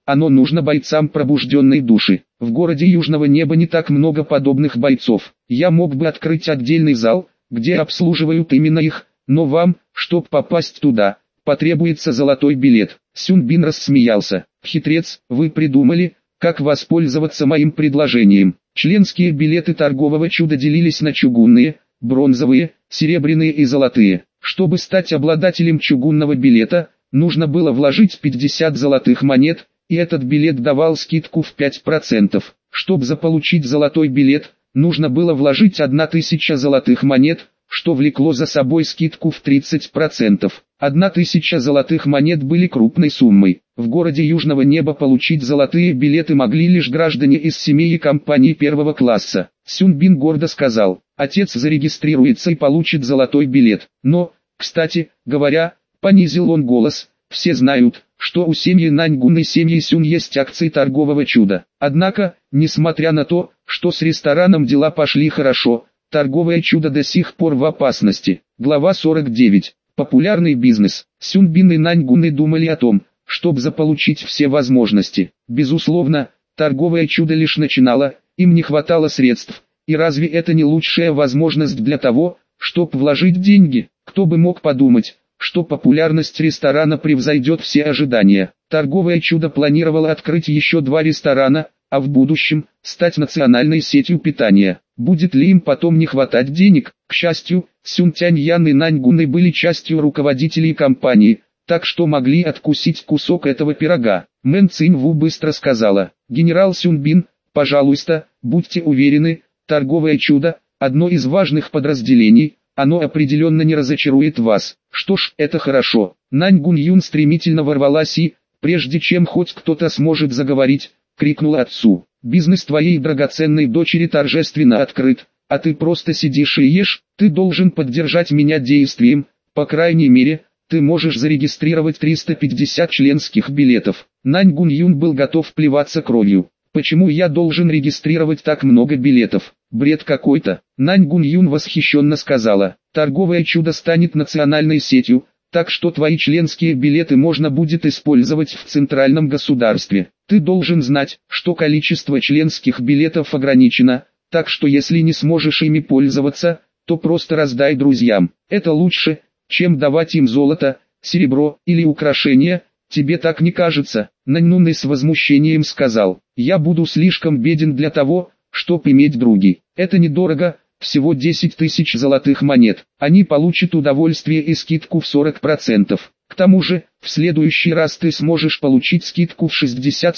оно нужно бойцам пробужденной души. В городе Южного Неба не так много подобных бойцов. Я мог бы открыть отдельный зал, где обслуживают именно их, но вам, чтобы попасть туда, потребуется золотой билет. Сюнбин рассмеялся. Хитрец, вы придумали, как воспользоваться моим предложением. Членские билеты торгового чуда делились на чугунные, бронзовые, серебряные и золотые. Чтобы стать обладателем чугунного билета, нужно было вложить 50 золотых монет, и этот билет давал скидку в 5%. Чтобы заполучить золотой билет, нужно было вложить 1000 золотых монет, что влекло за собой скидку в 30%. 1000 золотых монет были крупной суммой. В городе Южного Неба получить золотые билеты могли лишь граждане из семей и компаний первого класса. Сюнбин гордо сказал: отец зарегистрируется и получит золотой билет. Но, кстати говоря, понизил он голос, все знают, что у семьи Наньгун и семьи Сюн есть акции торгового чуда. Однако, несмотря на то, что с рестораном дела пошли хорошо, торговое чудо до сих пор в опасности. Глава 49. Популярный бизнес. Сюнбин и Наньгуны думали о том, чтобы заполучить все возможности. Безусловно, торговое чудо лишь начинало, им не хватало средств. И разве это не лучшая возможность для того, чтобы вложить деньги? Кто бы мог подумать, что популярность ресторана превзойдет все ожидания. Торговое чудо планировало открыть еще 2 ресторана, а в будущем стать национальной сетью питания. Будет ли им потом не хватать денег? К счастью, Сюн Тяньян и Наньгуны были частью руководителей компании, так что могли откусить кусок этого пирога. Мэн Циньву быстро сказала: генерал Сюнбин, пожалуйста, будьте уверены, торговое чудо – одно из важных подразделений, оно определенно не разочарует вас. Что ж, это хорошо. Наньгун Юн стремительно ворвалась и, прежде чем хоть кто-то сможет заговорить, крикнула отцу: бизнес твоей драгоценной дочери торжественно открыт, а ты просто сидишь и ешь. Ты должен поддержать меня действием, по крайней мере, ты можешь зарегистрировать 350 членских билетов. Наньгун Юн был готов плеваться кровью. Почему я должен регистрировать так много билетов? Бред какой-то. Наньгун Юн восхищенно сказала: торговое чудо станет национальной сетью, так что твои членские билеты можно будет использовать в центральном государстве. Ты должен знать, что количество членских билетов ограничено, так что если не сможешь ими пользоваться, то просто раздай друзьям. Это лучше, чем давать им золото, серебро или украшения. Тебе так не кажется? Наньнуны с возмущением сказал: я буду слишком беден для того, чтобы иметь други. Это недорого, всего 10 000 золотых монет. Они получат удовольствие и скидку в 40%. К тому же, в следующий раз ты сможешь получить скидку в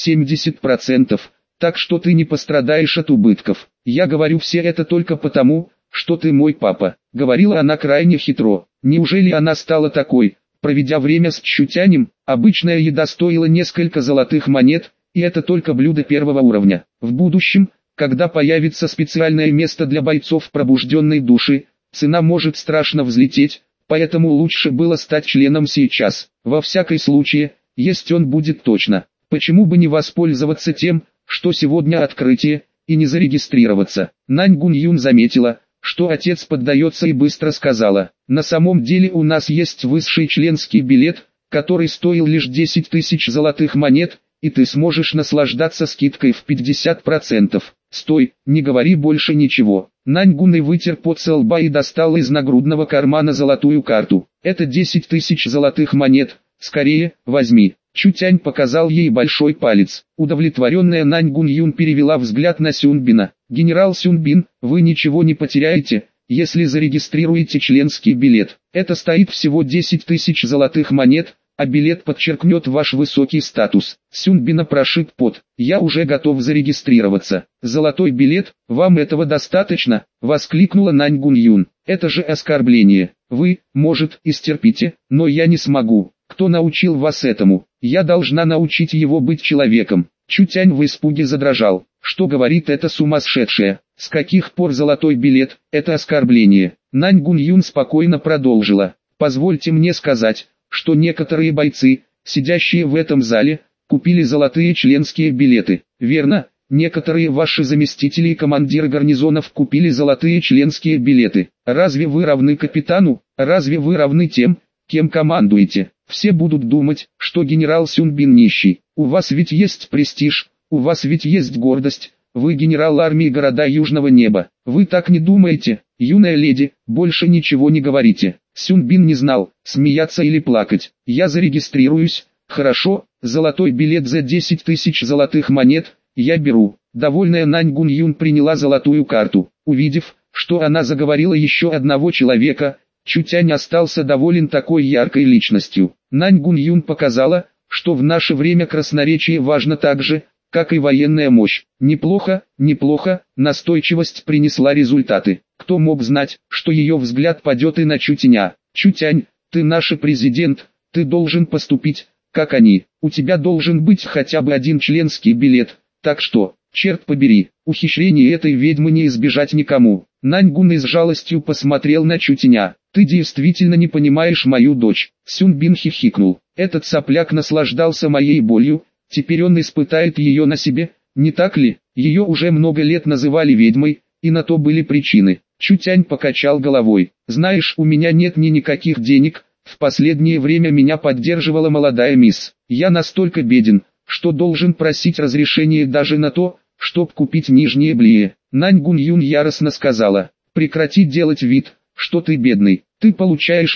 60-70%, так что ты не пострадаешь от убытков. Я говорю все это только потому, что ты мой папа. Говорила она крайне хитро. Неужели она стала такой? Проведя время с Чутянем, обычная еда стоила несколько золотых монет, и это только блюдо первого уровня. В будущем, когда появится специальное место для бойцов пробужденной души, цена может страшно взлететь, поэтому лучше было стать членом сейчас. Во всяком случае, есть он будет точно. Почему бы не воспользоваться тем, что сегодня открытие, и не зарегистрироваться? Наньгун Юн заметила, что отец поддается, и быстро сказала: на самом деле у нас есть высший членский билет, который стоил лишь 10 000 золотых монет, и ты сможешь наслаждаться скидкой в 50%. Стой, не говори больше ничего. Наньгун вытер пот со лба и достал из нагрудного кармана золотую карту. Это 10 000 золотых монет, скорее, возьми. Чутянь показал ей большой палец. Удовлетворенная Наньгун Юн перевела взгляд на Сюнбина. «Генерал Сюнбин, вы ничего не потеряете, если зарегистрируете членский билет. Это стоит всего 10 000 золотых монет, а билет подчеркнет ваш высокий статус». Сюнбина прошиб пот. «Я уже готов зарегистрироваться. Золотой билет, вам этого достаточно?» — воскликнула Наньгун Юн. «Это же оскорбление. Вы, может, и стерпите, но я не смогу. Кто научил вас этому? Я должна научить его быть человеком». Чутянь в испуге задрожал. «Что говорит эта сумасшедшая? С каких пор золотой билет – это оскорбление?» Наньгун Юн спокойно продолжила. «Позвольте мне сказать, что некоторые бойцы, сидящие в этом зале, купили золотые членские билеты. Верно, некоторые ваши заместители и командиры гарнизонов купили золотые членские билеты. Разве вы равны капитану? Разве вы равны тем, кем командуете? Все будут думать, что генерал Сюнбин нищий. У вас ведь есть престиж, у вас ведь есть гордость. Вы генерал армии города Южного неба. Вы так не думаете, юная леди, больше ничего не говорите. Сюнбин не знал, смеяться или плакать. Я зарегистрируюсь. Хорошо, золотой билет за 10 тысяч золотых монет, я беру. Довольная Нань Гуньюн приняла золотую карту. Увидев, что она заговорила еще одного человека, Чутянь остался доволен такой яркой личностью. Нань Гуньюн показала, что в наше время красноречие важно так же, как и военная мощь. Неплохо, неплохо, настойчивость принесла результаты. Кто мог знать, что ее взгляд падет и на Чутяня. Чутянь, ты наш президент, ты должен поступить, как они. У тебя должен быть хотя бы один членский билет. Так что, черт побери, ухищрений этой ведьмы не избежать никому. Наньгун с жалостью посмотрел на Чутяня. Ты действительно не понимаешь мою дочь. Сюнбин хихикнул. Этот сопляк наслаждался моей болью. Теперь он испытает ее на себе, не так ли? Ее уже много лет называли ведьмой, и на то были причины. Чутянь покачал головой. Знаешь, у меня нет никаких денег, в последнее время меня поддерживала молодая мисс. Я настолько беден, что должен просить разрешения даже на то, чтоб купить нижнее белье. Нань Гуньюн яростно сказала, прекрати делать вид, что ты бедный. Ты получаешь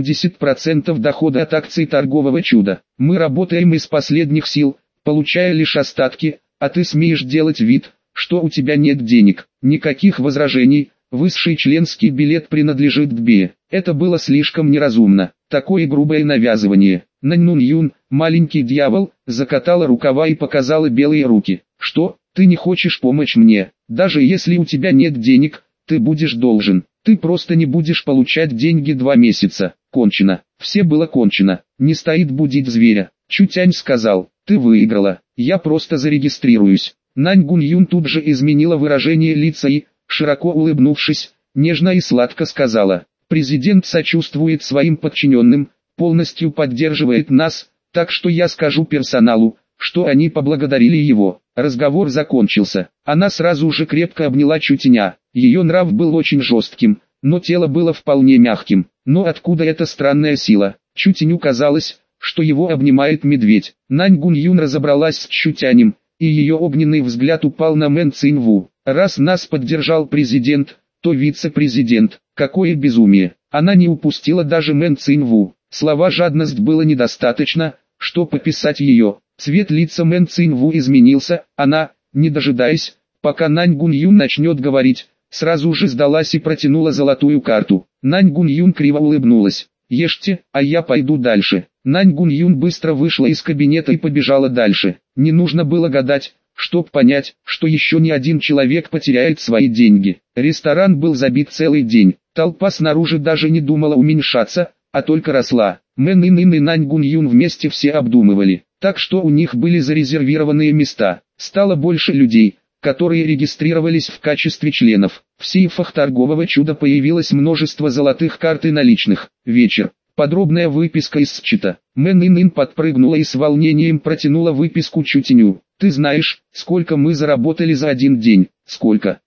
80% дохода от акций торгового чуда. Мы работаем из последних сил, получая лишь остатки, а ты смеешь делать вид, что у тебя нет денег. Никаких возражений, высший членский билет принадлежит Дбе. Это было слишком неразумно, такое грубое навязывание. Наньнун Юн, маленький дьявол, закатала рукава и показала белые руки. Что, ты не хочешь помочь мне? Даже если у тебя нет денег, ты будешь должен. Ты просто не будешь получать деньги 2 месяца. Кончено. Все было кончено. Не стоит будить зверя. Чутянь сказал, ты выиграла. Я просто зарегистрируюсь. Нань Гуньюн тут же изменила выражение лица и, широко улыбнувшись, нежно и сладко сказала, президент сочувствует своим подчиненным, полностью поддерживает нас, так что я скажу персоналу, что они поблагодарили его. Разговор закончился. Она сразу же крепко обняла Чутяня. Ее нрав был очень жестким, но тело было вполне мягким. Но откуда эта странная сила? Чутяню казалось, что его обнимает медведь. Нань Гуньюн разобралась с Чутянем, и ее огненный взгляд упал на Мэн Циньву. Раз нас поддержал президент, то вице-президент. Какое безумие! Она не упустила даже Мэн Циньву. Слова «жадность» было недостаточно, чтобы описать ее. Цвет лица Мэн Циньву изменился, она, не дожидаясь, пока Нань Гуньюн начнет говорить, сразу же сдалась и протянула золотую карту. Нань Гуньюн криво улыбнулась. «Ешьте, а я пойду дальше». Нань Гуньюн быстро вышла из кабинета и побежала дальше. Не нужно было гадать, чтоб понять, что еще ни один человек потеряет свои деньги. Ресторан был забит целый день. Толпа снаружи даже не думала уменьшаться, а только росла. Мэн Ин и Нань Гуньюн вместе все обдумывали, так что у них были зарезервированные места. Стало больше людей, которые регистрировались в качестве членов. В сейфах торгового чуда появилось множество золотых карт и наличных. Вечер. Подробная выписка из счета. Мэн Ин подпрыгнула и с волнением протянула выписку Чутяню. Ты знаешь, сколько мы заработали за один день? Сколько?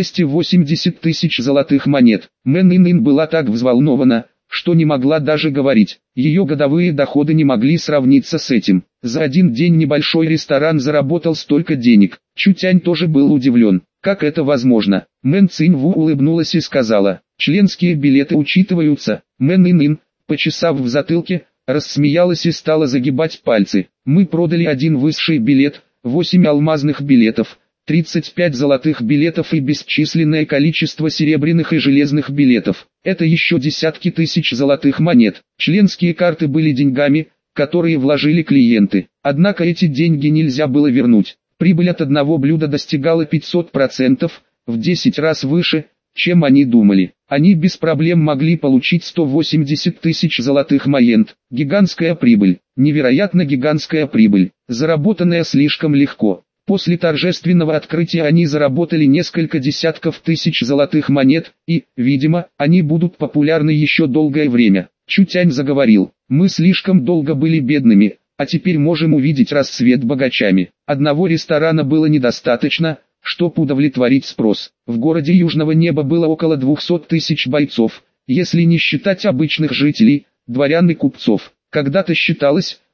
280 тысяч золотых монет. Мэн Ин была так взволнована, что не могла даже говорить. Ее годовые доходы не могли сравниться с этим. За один день небольшой ресторан заработал столько денег. Чутянь тоже был удивлен. Как это возможно? Мэн Циньву улыбнулась и сказала, членские билеты учитываются. Мэн Ин, почесав в затылке, рассмеялась и стала загибать пальцы. Мы продали один высший билет, 8 алмазных билетов, 35 золотых билетов и бесчисленное количество серебряных и железных билетов. Это еще десятки тысяч золотых монет. Членские карты были деньгами, которые вложили клиенты. Однако эти деньги нельзя было вернуть. Прибыль от одного блюда достигала 500%, в 10 раз выше, чем они думали. Они без проблем могли получить 180 тысяч золотых монет. Гигантская прибыль, невероятно гигантская прибыль, заработанная слишком легко. После торжественного открытия они заработали несколько десятков тысяч золотых монет, и, видимо, они будут популярны еще долгое время. Чутянь заговорил, мы слишком долго были бедными, а теперь можем увидеть рассвет богачами. Одного ресторана было недостаточно, чтобы удовлетворить спрос. В городе Южного Неба было около 200 тысяч бойцов, если не считать обычных жителей, дворян и купцов. Когда-то считалось,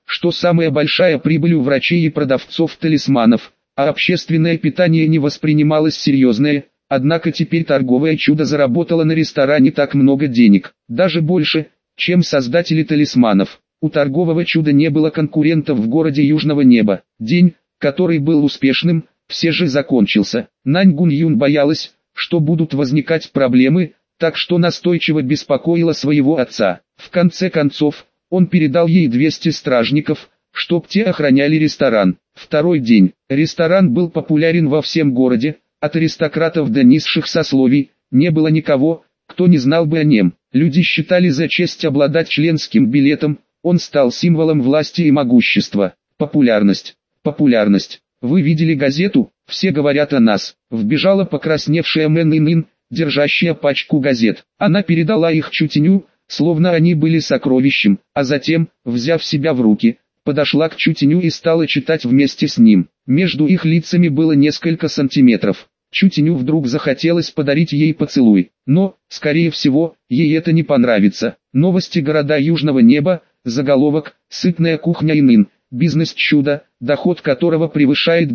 что самая большая прибыль у врачей и продавцов талисманов, а общественное питание не воспринималось серьезное, однако теперь торговое чудо заработало на ресторане так много денег, даже больше, чем создатели талисманов. У торгового чуда не было конкурентов в городе Южного Неба. День, который был успешным, все же закончился. Нань Гуньюн боялась, что будут возникать проблемы, так что настойчиво беспокоила своего отца. В конце концов, он передал ей 200 стражников, чтоб те охраняли ресторан. Второй день. Ресторан был популярен во всем городе, от аристократов до низших сословий, не было никого, кто не знал бы о нем. Люди считали за честь обладать членским билетом, он стал символом власти и могущества. Популярность. Популярность. Вы видели газету? Все говорят о нас. Вбежала покрасневшая Мэн Ин, держащая пачку газет. Она передала их Чутиню, словно они были сокровищем, а затем, взяв себя в руки, подошла к Чутиню и стала читать вместе с ним. Между их лицами было несколько сантиметров. Чутиню вдруг захотелось подарить ей поцелуй, но, скорее всего, ей это не понравится. Новости города Южного Неба, заголовок «Сытная кухня Инин», бизнес-чудо, доход которого превышает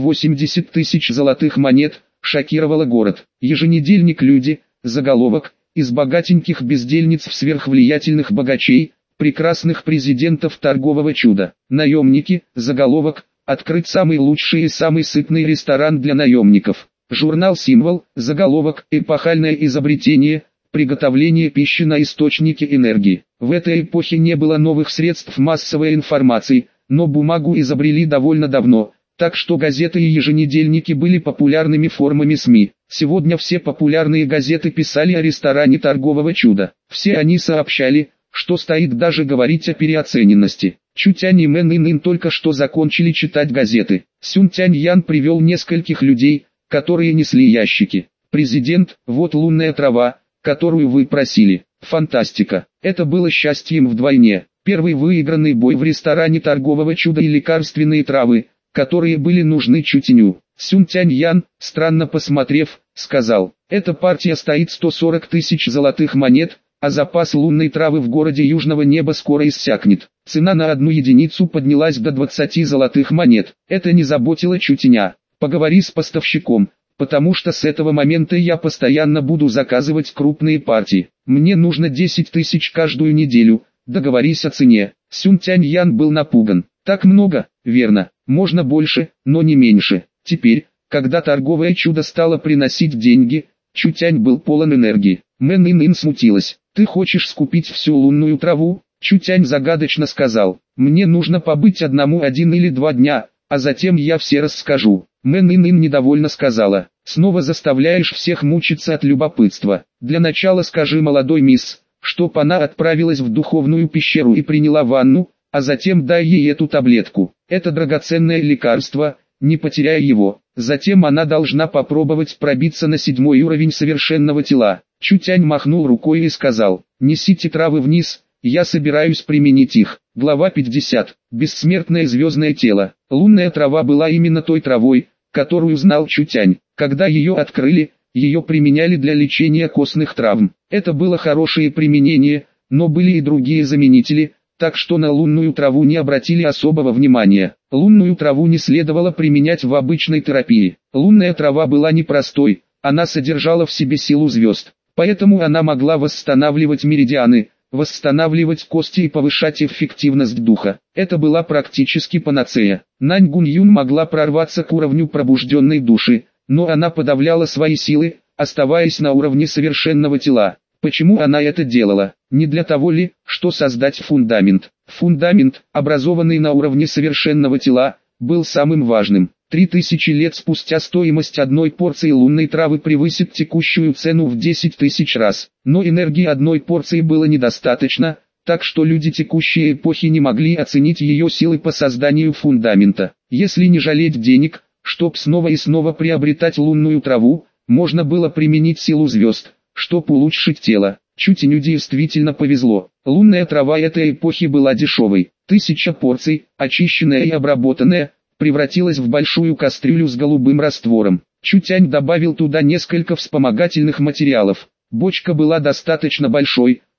280 тысяч золотых монет, шокировало город. Еженедельник «Люди», заголовок «Из богатеньких бездельниц в сверхвлиятельных богачей, прекрасных президентов торгового чуда». Наемники, заголовок «Открыт самый лучший и самый сытный ресторан для наемников». Журнал «Символ», заголовок «Эпохальное изобретение, приготовление пищи на источнике энергии». В этой эпохе не было новых средств массовой информации, но бумагу изобрели довольно давно, так что газеты и еженедельники были популярными формами СМИ. Сегодня все популярные газеты писали о ресторане торгового чуда. Все они сообщали, что стоит даже говорить о переоцененности. Чутянь и Мэн Ин только что закончили читать газеты. Сюн Тянь Ян привел нескольких людей, которые несли ящики. «Президент, вот лунная трава, которую вы просили». Фантастика. Это было счастьем вдвойне. Первый выигранный бой в ресторане торгового чуда и лекарственные травы, которые были нужны Чутиню. Сюн Тянь Ян, странно посмотрев, сказал: «Эта партия стоит 140 тысяч золотых монет, а запас лунной травы в городе Южного Неба скоро иссякнет». Цена на 1 единицу поднялась до 20 золотых монет. Это не заботило Чутиня. «Поговори с поставщиком, потому что с этого момента я постоянно буду заказывать крупные партии. Мне нужно 10 тысяч каждую неделю, договорись о цене». Сюн Тянь Ян был напуган. «Так много, верно, можно больше, но не меньше». Теперь, когда торговое чудо стало приносить деньги, Чутянь был полон энергии. Мэн Ин смутилась. «Ты хочешь скупить всю лунную траву?» Чутянь загадочно сказал: «Мне нужно побыть одному 1 или 2 дня, а затем я все расскажу». Мэн Ин недовольно сказала: «Снова заставляешь всех мучиться от любопытства. Для начала скажи молодой мисс, чтоб она отправилась в духовную пещеру и приняла ванну, а затем дай ей эту таблетку. Это драгоценное лекарство, не потеряй его. Затем она должна попробовать пробиться на 7-й уровень совершенного тела». Чутянь махнул рукой и сказал: «Несите травы вниз, я собираюсь применить их». Глава 50. Бессмертное звездное тело. Лунная трава была именно той травой, которую знал Чутянь. Когда ее открыли, ее применяли для лечения костных травм. Это было хорошее применение, но были и другие заменители, так что на лунную траву не обратили особого внимания. Лунную траву не следовало применять в обычной терапии. Лунная трава была непростой, она содержала в себе силу звезд, поэтому она могла восстанавливать меридианы, восстанавливать кости и повышать эффективность духа. Это была практически панацея. Нань Гуньюн могла прорваться к уровню пробужденной души, но она подавляла свои силы, оставаясь на уровне совершенного тела. Почему она это делала? Не для того ли, что создать фундамент? Фундамент, образованный на уровне совершенного тела, был самым важным. 3000 лет спустя стоимость одной порции лунной травы превысит текущую цену в 10 тысяч раз. Но энергии одной порции было недостаточно, так что люди текущей эпохи не могли оценить ее силы по созданию фундамента. Если не жалеть денег, чтоб снова и снова приобретать лунную траву, можно было применить силу звезд, чтоб улучшить тело. Чутиню действительно повезло. Лунная трава этой эпохи была дешевой. 1000 порций, очищенная и обработанная, превратилась в большую кастрюлю с голубым раствором. Чутянь добавил туда несколько вспомогательных материалов. Бочка была достаточно большой,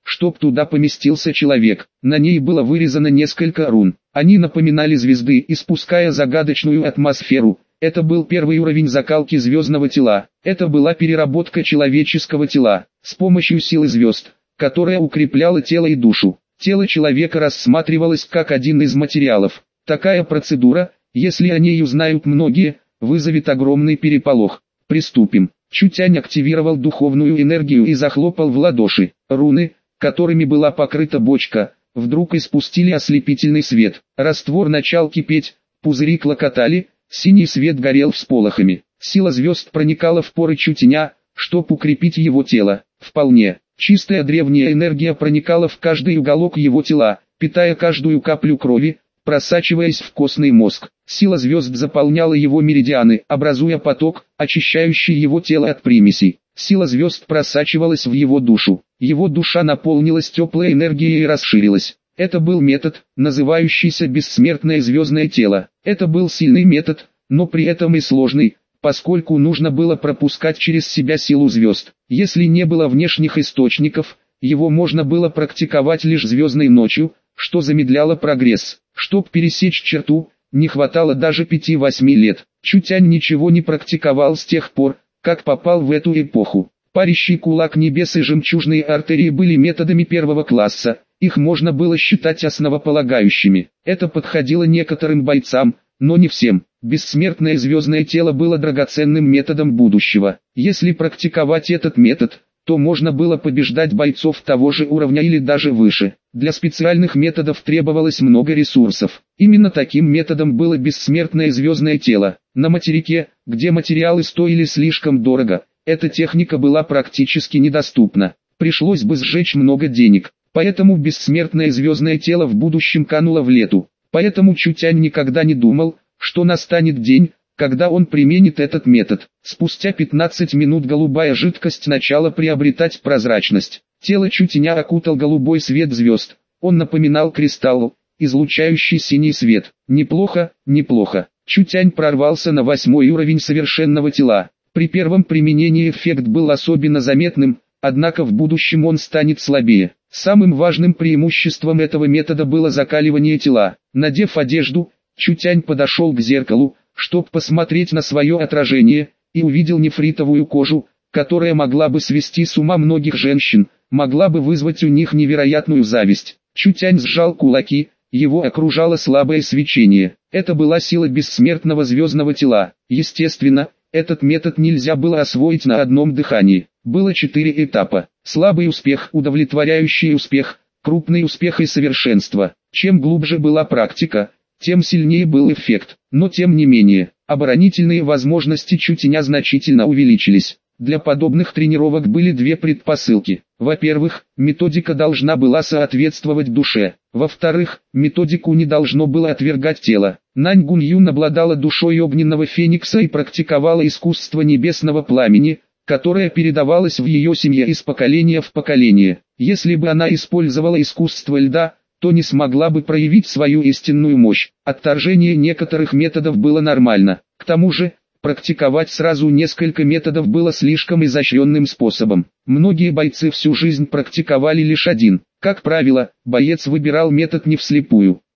чтоб туда поместился человек. На ней было вырезано несколько рун. Они напоминали звезды, испуская загадочную атмосферу. Это был первый уровень закалки звездного тела. Это была переработка человеческого тела с помощью силы звезд, которая укрепляла тело и душу. Тело человека рассматривалось как один из материалов. Такая процедура, если о ней узнают многие, вызовет огромный переполох. Приступим. Чутянь активировал духовную энергию и захлопал в ладоши. Руны, которыми была покрыта бочка, вдруг испустили ослепительный свет. Раствор начал кипеть, пузыри клокотали, синий свет горел всполохами. Сила звезд проникала в поры Чутяня, чтоб укрепить его тело. Вполне. Чистая древняя энергия проникала в каждый уголок его тела, питая каждую каплю крови, просачиваясь в костный мозг. Сила звезд заполняла его меридианы, образуя поток, очищающий его тело от примесей. Сила звезд просачивалась в его душу. Его душа наполнилась теплой энергией и расширилась. Это был метод, называющийся бессмертное звездное тело. Это был сильный метод, но при этом и сложный, поскольку нужно было пропускать через себя силу звезд. Если не было внешних источников, его можно было практиковать лишь звездной ночью, что замедляло прогресс. Чтоб пересечь черту, не хватало даже 5-8 лет. Чутянь ничего не практиковал с тех пор, как попал в эту эпоху. Парящий кулак небес и жемчужные артерии были методами первого класса, их можно было считать основополагающими. Это подходило некоторым бойцам, но не всем. Бессмертное звездное тело было драгоценным методом будущего. Если практиковать этот метод, то можно было побеждать бойцов того же уровня или даже выше. Для специальных методов требовалось много ресурсов. Именно таким методом было бессмертное звездное тело. На материке, где материалы стоили слишком дорого, эта техника была практически недоступна. Пришлось бы сжечь много денег. Поэтому бессмертное звездное тело в будущем кануло в лету. Поэтому Чутянь никогда не думал, что настанет день, когда он применит этот метод. Спустя 15 минут голубая жидкость начала приобретать прозрачность. Тело Чутяня окутал голубой свет звезд. Он напоминал кристалл, излучающий синий свет. Неплохо, неплохо. Чутянь прорвался на 8-й уровень совершенного тела. При первом применении эффект был особенно заметным, однако в будущем он станет слабее. Самым важным преимуществом этого метода было закаливание тела. Надев одежду, Чутянь подошел к зеркалу, чтобы посмотреть на свое отражение, и увидел нефритовую кожу, которая могла бы свести с ума многих женщин, могла бы вызвать у них невероятную зависть. Чутянь сжал кулаки, его окружало слабое свечение. Это была сила бессмертного звездного тела. Естественно, этот метод нельзя было освоить на одном дыхании. Было 4 этапа. Слабый успех, удовлетворяющий успех, крупный успех и совершенство. Чем глубже была практика, тем сильнее был эффект. Но тем не менее, оборонительные возможности Чутяня значительно увеличились. Для подобных тренировок были 2 предпосылки. Во-первых, методика должна была соответствовать душе. Во-вторых, методику не должно было отвергать тело. Нань Гуньюн обладала душой огненного феникса и практиковала искусство небесного пламени, которое передавалось в ее семье из поколения в поколение. Если бы она использовала искусство льда, то не смогла бы проявить свою истинную мощь. Отторжение некоторых методов было нормально. К тому же, практиковать сразу несколько методов было слишком изощренным способом. Многие бойцы всю жизнь практиковали лишь один. Как правило, боец выбирал метод не вслепую.